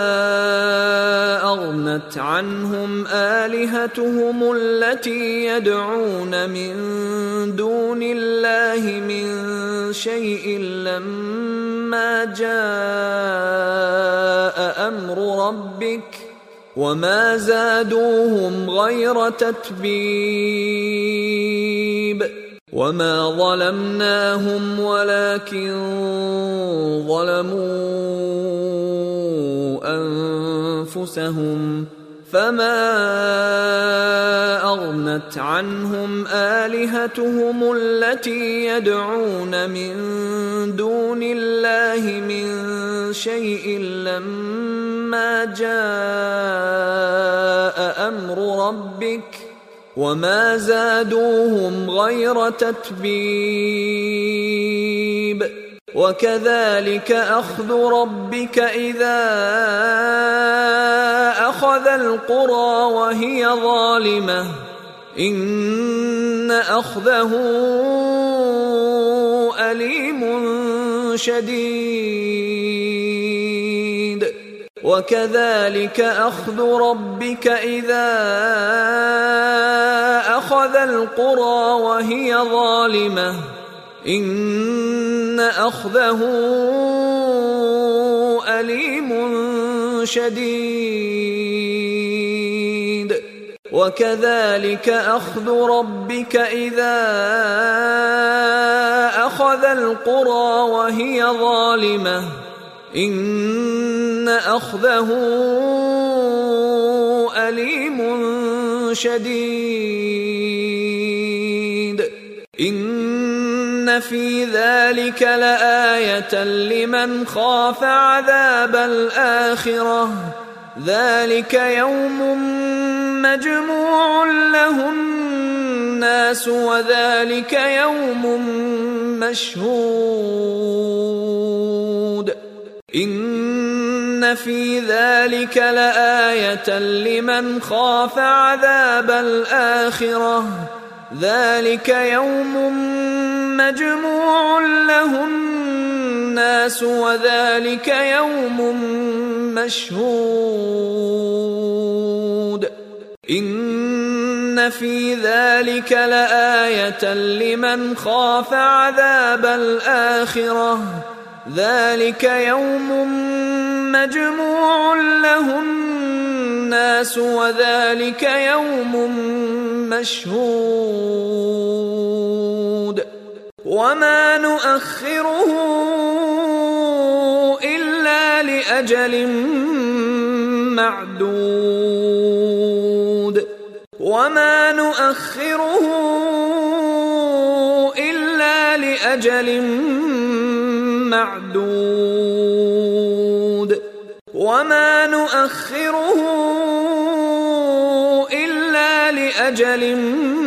أغنت عنهم آلهتهم التي يدعون من دون الله من شيء لما جاء أمر ربك وما زادوهم غير تتبيب وما ظلمناهم ولكن ظلموا أنفسهم فما أغنت عنهم آلهتهم التي يدعون من دون الله من شيء لما جاء أمر ربك وما زادوهم غير تتبيب وكذلك أخذ ربك إذا أخذ القرى وهي ظالمة إن أخذه أليم شديد وكذلك أخذ ربك إذا أخذ القرى وهي ظالمة إن أخذه أليم شديد وكذلك أخذ ربك إذا أخذ القرى وهي ظالمة إن أخذه أليم شديد إن في ذلك لآية لمن خاف عذاب الآخرة ذلك يوم مجموع له الناس وذلك يوم مشهود إن في ذلك لآية لمن خاف عذاب الآخرة ذلك يوم مجموع له الناس وذلك يوم مشهود إن في ذلك لآية لمن خاف عذاب الآخرة ذلك يوم مجموع له الناس وذلك يوم مشهود وما نؤخره إلا لأجل معدود وما نؤخره إلا لأجل معدود وما نؤخره إلا لأجل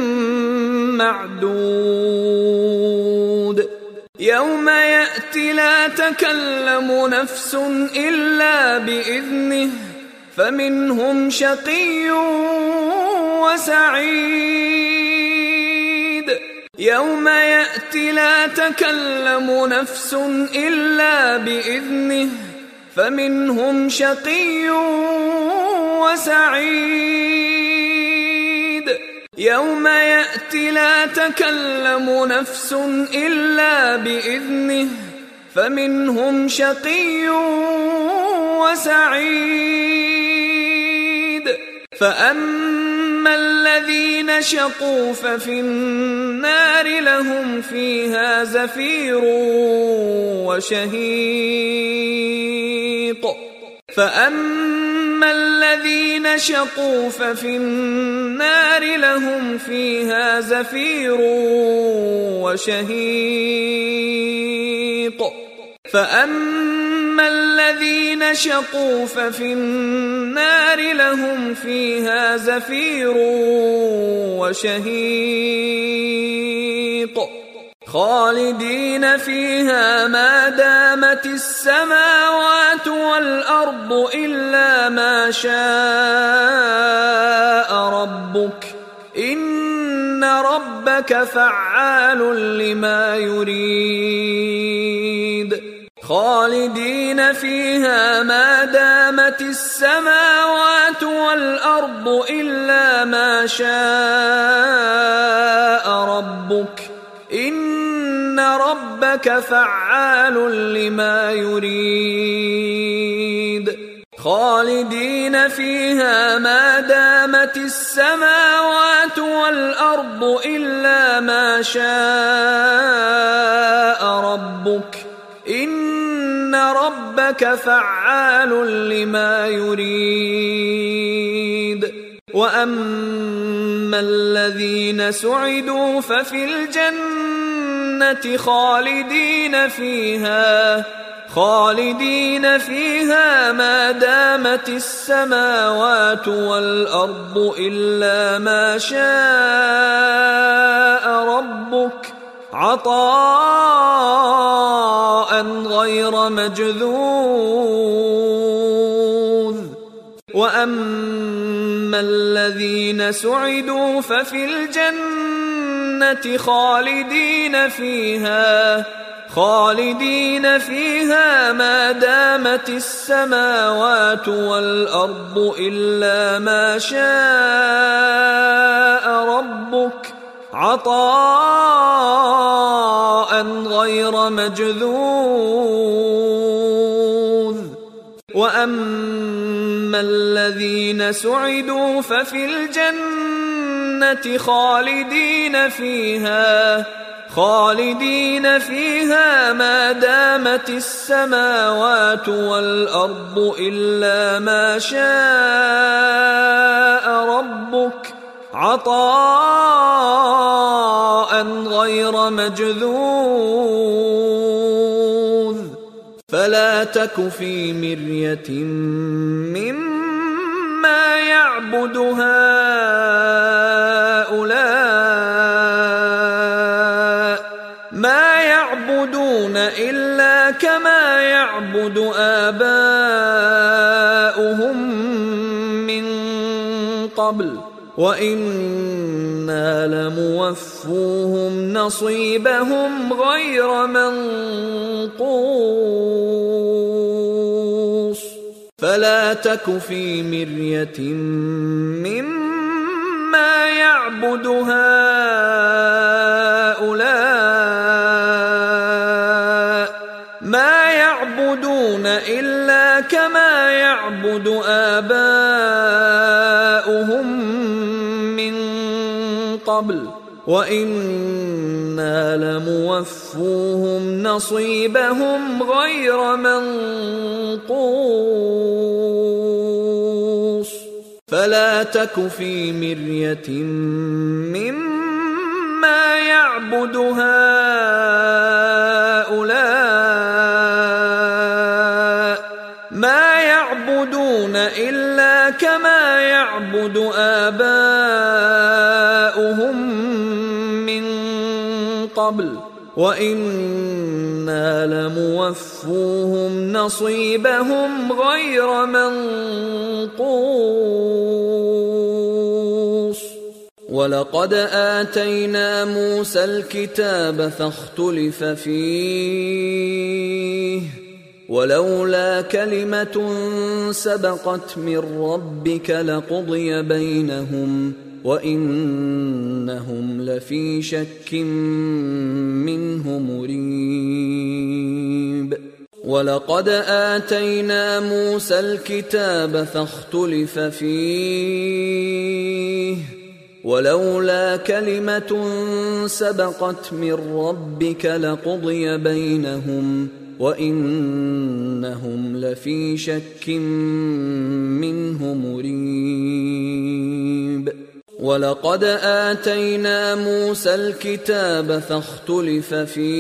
معدود يوم يأتي لا تكلم نفس إلا بإذنه فمنهم شقي وسعيد يوم يأتي لا تكلم نفس إلا بإذنه فمنهم شقي وسعيد يوم يأتي لا تكلم نفس إلا بإذنه فمنهم شقي وسعيد فأما الذين شقوا ففي النار لهم فيها زفير وشهيق فأما الذين شقوا ففي النار لهم فيها زفير وشهيق فأما الذين شقوا ففي النار لهم فيها زفير وشهيق خالدين فيها ما دامت السماوات والأرض إلا ما شاء ربك إن ربك فعال لما يريد خالدين فيها ما دامت السماوات والأرض إلا ما شاء ربك إن ربك فعال لما يريد خالدين فيها ما دامت السماوات والأرض إلا ما شاء ربك إن ربك فعال لما يريد وأما الذين سعدوا ففي الجنة خالدين فيها خالدين فيها ما دامت السماوات والأرض إلا ما شاء ربك عطاء غير مجذوذ وأما الذين سعدوا ففي الجنة خالدين فيها خالدين فيها ما دامت السماوات والأرض إلا ما شاء ربك عطاء غير مجذوذ وأما فأما الذين سعدوا ففي الجنة خالدين فيها خالدين فيها ما دامت السماوات والأرض إلا ما شاء ربك عطاء غير مجذوذ فلا تك في مرية مما يعبد هؤلاء ما يعبدون إلا كما يعبد آباؤهم من قبل وإنا لموفوهم نصيبهم غير منقوص فلا تك في مرية مما يعبد هؤلاء ما يعبدون إلا كما يعبد آباؤهم قبل وإنا لموفوهم نصيبهم غير منقوص فلا تك في مرية مما يعبد هؤلاء ما يعبدون إلا كما يعبد آباؤهم من قبل وإنا لموفوهم نصيبهم غير منقوص ولقد آتينا موسى الكتاب فاختلف فيه ولولا كلمة سبقت من ربك لقضي بينهم وإنهم لفي شك منه مريب ولقد آتينا موسى الكتاب فاختلف فيه ولولا كلمة سبقت من ربك لقضي بينهم وإنهم لفي شك منه مريب ولقد آتينا موسى الكتاب فاختلف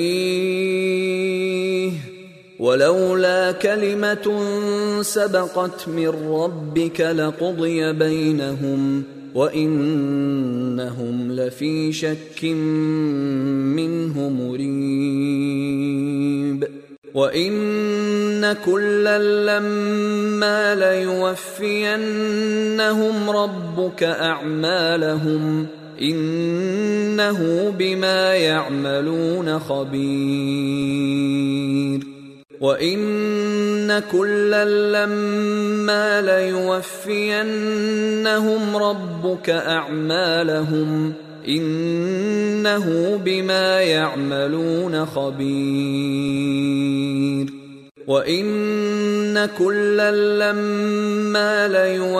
فيه ولولا كلمة سبقت من ربك لقضي بينهم وإنهم لفي شك منه مريب وإن كلا لما ليوفينهم ربك أعمالهم إنه بما يعملون خبير وإن كلا لما ليوفينهم ربك أعمالهم إنه بما يعملون خبير وإن كلا لما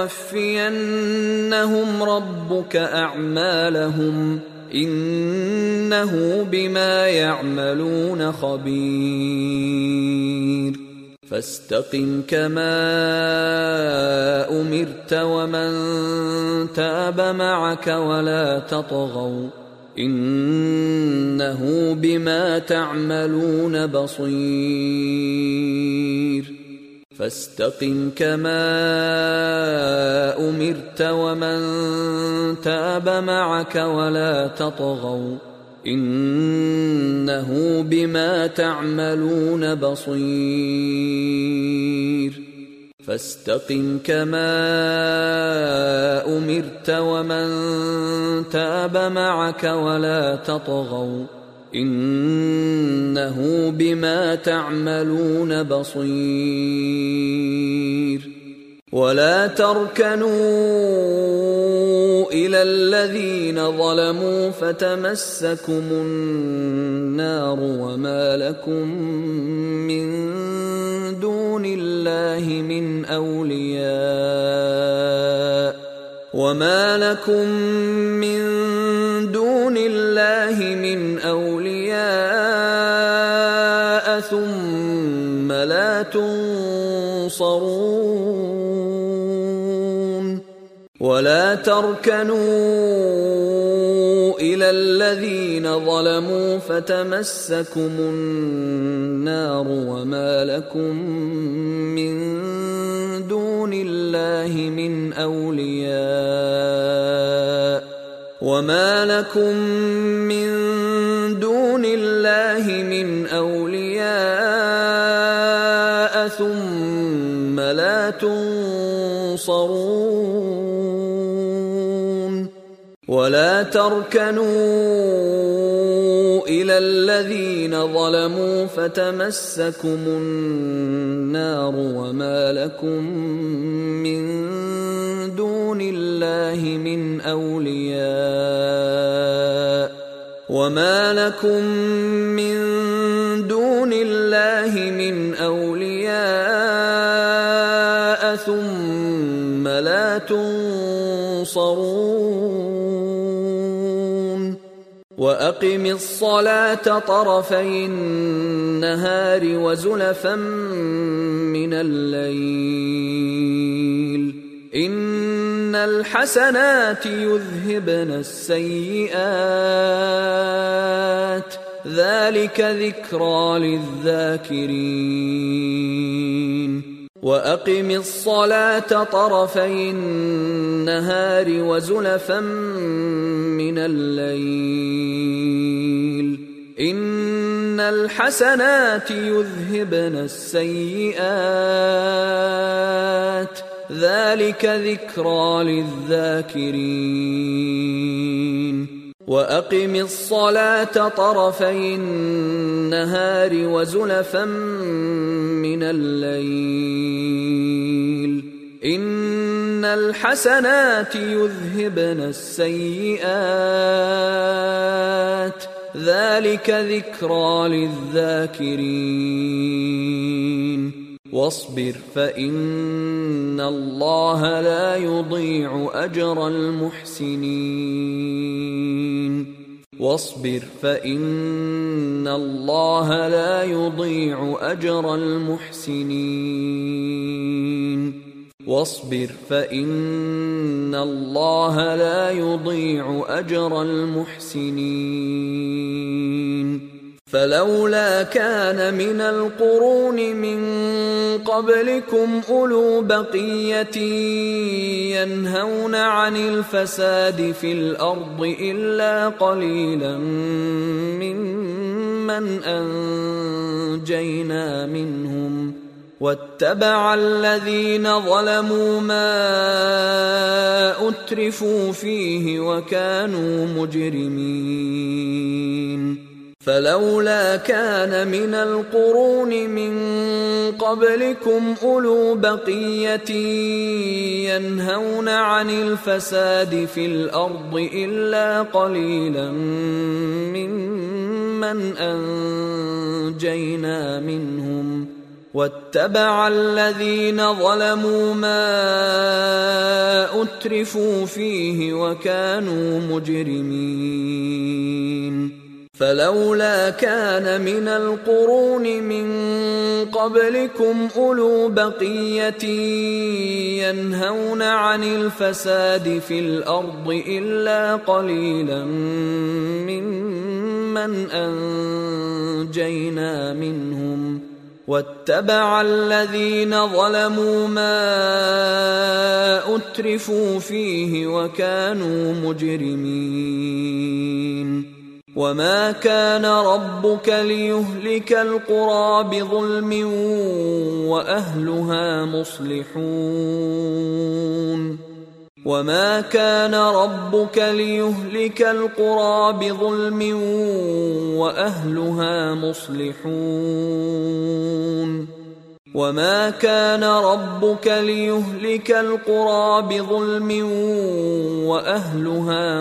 ليوفينهم ربك أعمالهم إنه بما يعملون خبير فاستقم كما أمرت ومن تاب معك ولا تطغوا إنه بما تعملون بصير فاستقم كما أمرت ومن تاب معك ولا تطغوا إنه بما تعملون بصير فاستقم كما أمرت ومن تاب معك ولا تطغوا إنه بما تعملون بصير ولا تركنوا إلى الذين ظلموا فتمسكم النار وما لكم من دون الله من أولياء وما لكم من دون الله من أولياء ثم لا تنصرون ولا تركنوا إلى الذين ظلموا فتمسكم النار وما لكم من دون الله من أولياء وما لكم من دون الله من أولياء ثم لا تنصرون ولا تركنوا إلى الذين ظلموا فتمسكم النار وما لكم من دون الله من أولياء وما لكم من دون الله من أولياء ثم لا تنصرون وأقم الصلاة طرفي النهار وزلفا من الليل إن الحسنات يذهبن السيئات ذلك ذكرى للذاكرين وأقم الصلاة طرفي النهار وزلفا من الليل إن الحسنات يذهبن السيئات ذلك ذكرى للذاكرين وأقم الصلاة طرفي النهار وزلفا من الليل إن الحسنات يذهبن السيئات ذلك ذكرى للذاكرين واصبر فإن الله لا يضيع أجر المحسنين واصبر فإن الله لا يضيع أجر المحسنين واصبر فإن الله لا يضيع أجر المحسنين فلولا كان من القرون من قبلكم أولو بقية ينهون عن الفساد في الأرض إلا قليلا ممن أنجينا منهم واتبع الذين ظلموا ما أترفوا فيه وكانوا مجرمين فلولا كان من القرون من قبلكم أولو بقية ينهون عن الفساد في الأرض إلا قليلا ممن أنجينا منهم واتبع الذين ظلموا ما أترفوا فيه وكانوا مجرمين فلولا كان من القرون من قبلكم أولو بقية ينهون عن الفساد في الأرض إلا قليلا ممن أنجينا منهم واتبع الذين ظلموا ما أترفوا فيه وكانوا مجرمين وما كان ربك ليهلك القرى بظلم وأهلها مصلحون وما كان ربك ليهلك القرى بظلم وأهلها مصلحون وما كان ربك ليهلك القرى بظلم وأهلها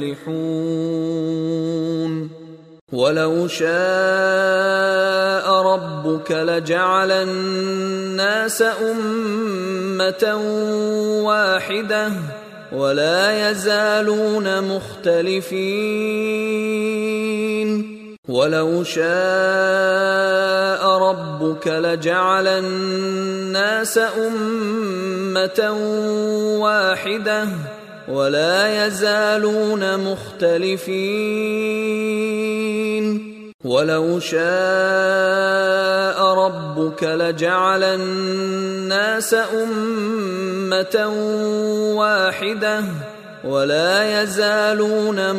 مصلحون ولو شاء ربك لجعل الناس أمة واحدة ولا يزالون مختلفين ولو شاء ربك لجعل الناس أمة واحدة ولا يزالون مختلفين ولو شاء ربك لجعل الناس أمة واحدة ولا يزالون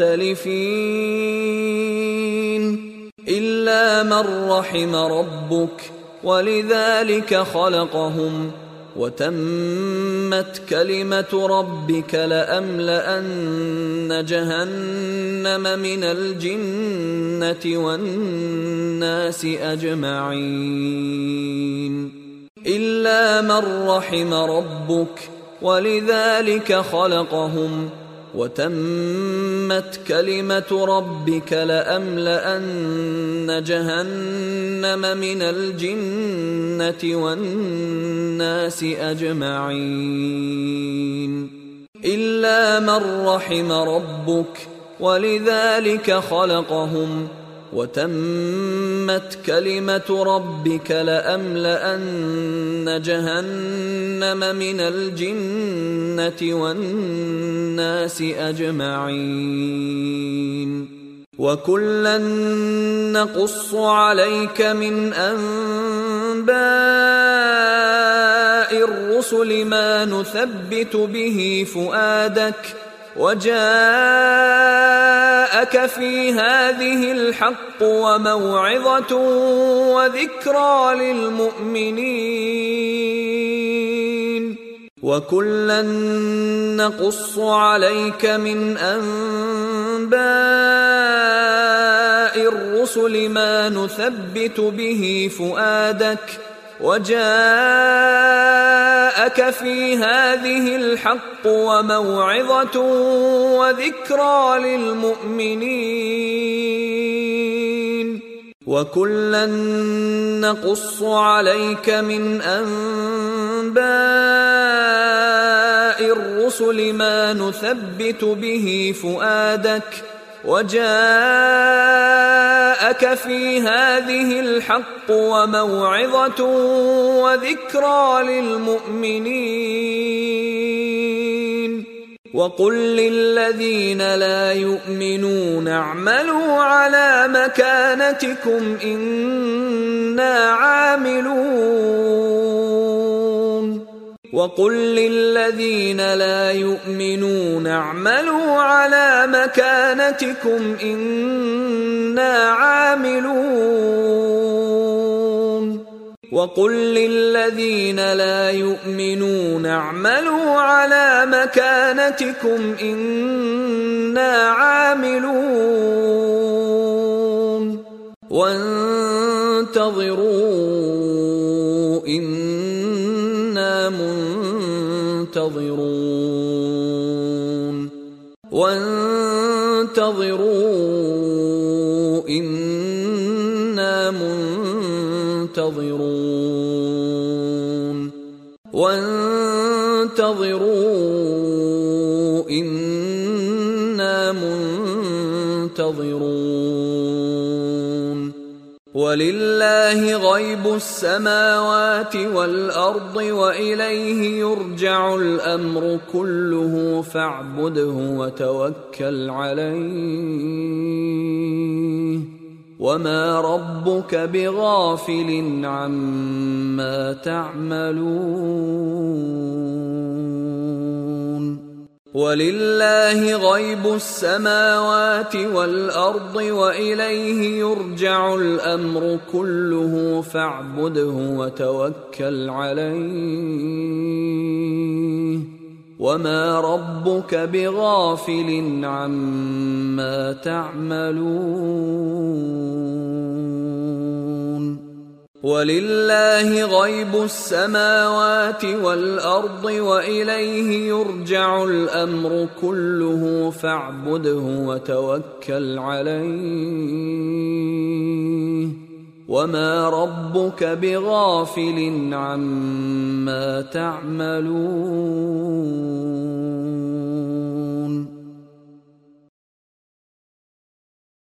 مختلفين إلا من رحم ربك ولذلك خلقهم وتمت كلمة ربك لأملأن جهنم من الجنة والناس أجمعين إلا من رحم ربك ولذلك خلقهم وتمت كلمة ربك لأملأن جهنم من الجنة والناس أجمعين إلا من رحم ربك ولذلك خلقهم وتمت كلمة ربك لأملأن جهنم من الجنة والناس أجمعين وكلا نقص عليك من أنباء الرسل ما نثبت به فؤادك وجاءك في هذه الحق وموعظة وذكرى للمؤمنين وكلا نقص عليك من أنباء الرسل ما نثبت به فؤادك وجاءك في هذه الحق وموعظة وذكرى للمؤمنين وكلا نقص عليك من أنباء الرسل ما نثبت به فؤادك وجاءك في هذه الحق وموعظة وذكرى للمؤمنين وقل للذين لا يؤمنون اعملوا على مكانتكم إنا عاملون وقل للذين لا يؤمنون اعملوا على مكانتكم إنا عاملون وقل للذين لا يؤمنون اعملوا على مكانتكم إنا عاملون وانتظروا إنا منتظرون وانتظروا إنا منتظرون وانتظروا إنا منتظرون ولله غيب السماوات والأرض وإليه يرجع الأمر كله فاعبده وتوكل عليه وما ربك بغافل عما تعملون ولله غيب السماوات والأرض وإليه يرجع الأمر كله فاعبده وتوكل عليه وما ربك بغافل عما تعملون ولله غيب السماوات والأرض وإليه يرجع الأمر كله فاعبده وتوكل عليه وما ربك بغافل عما تعملون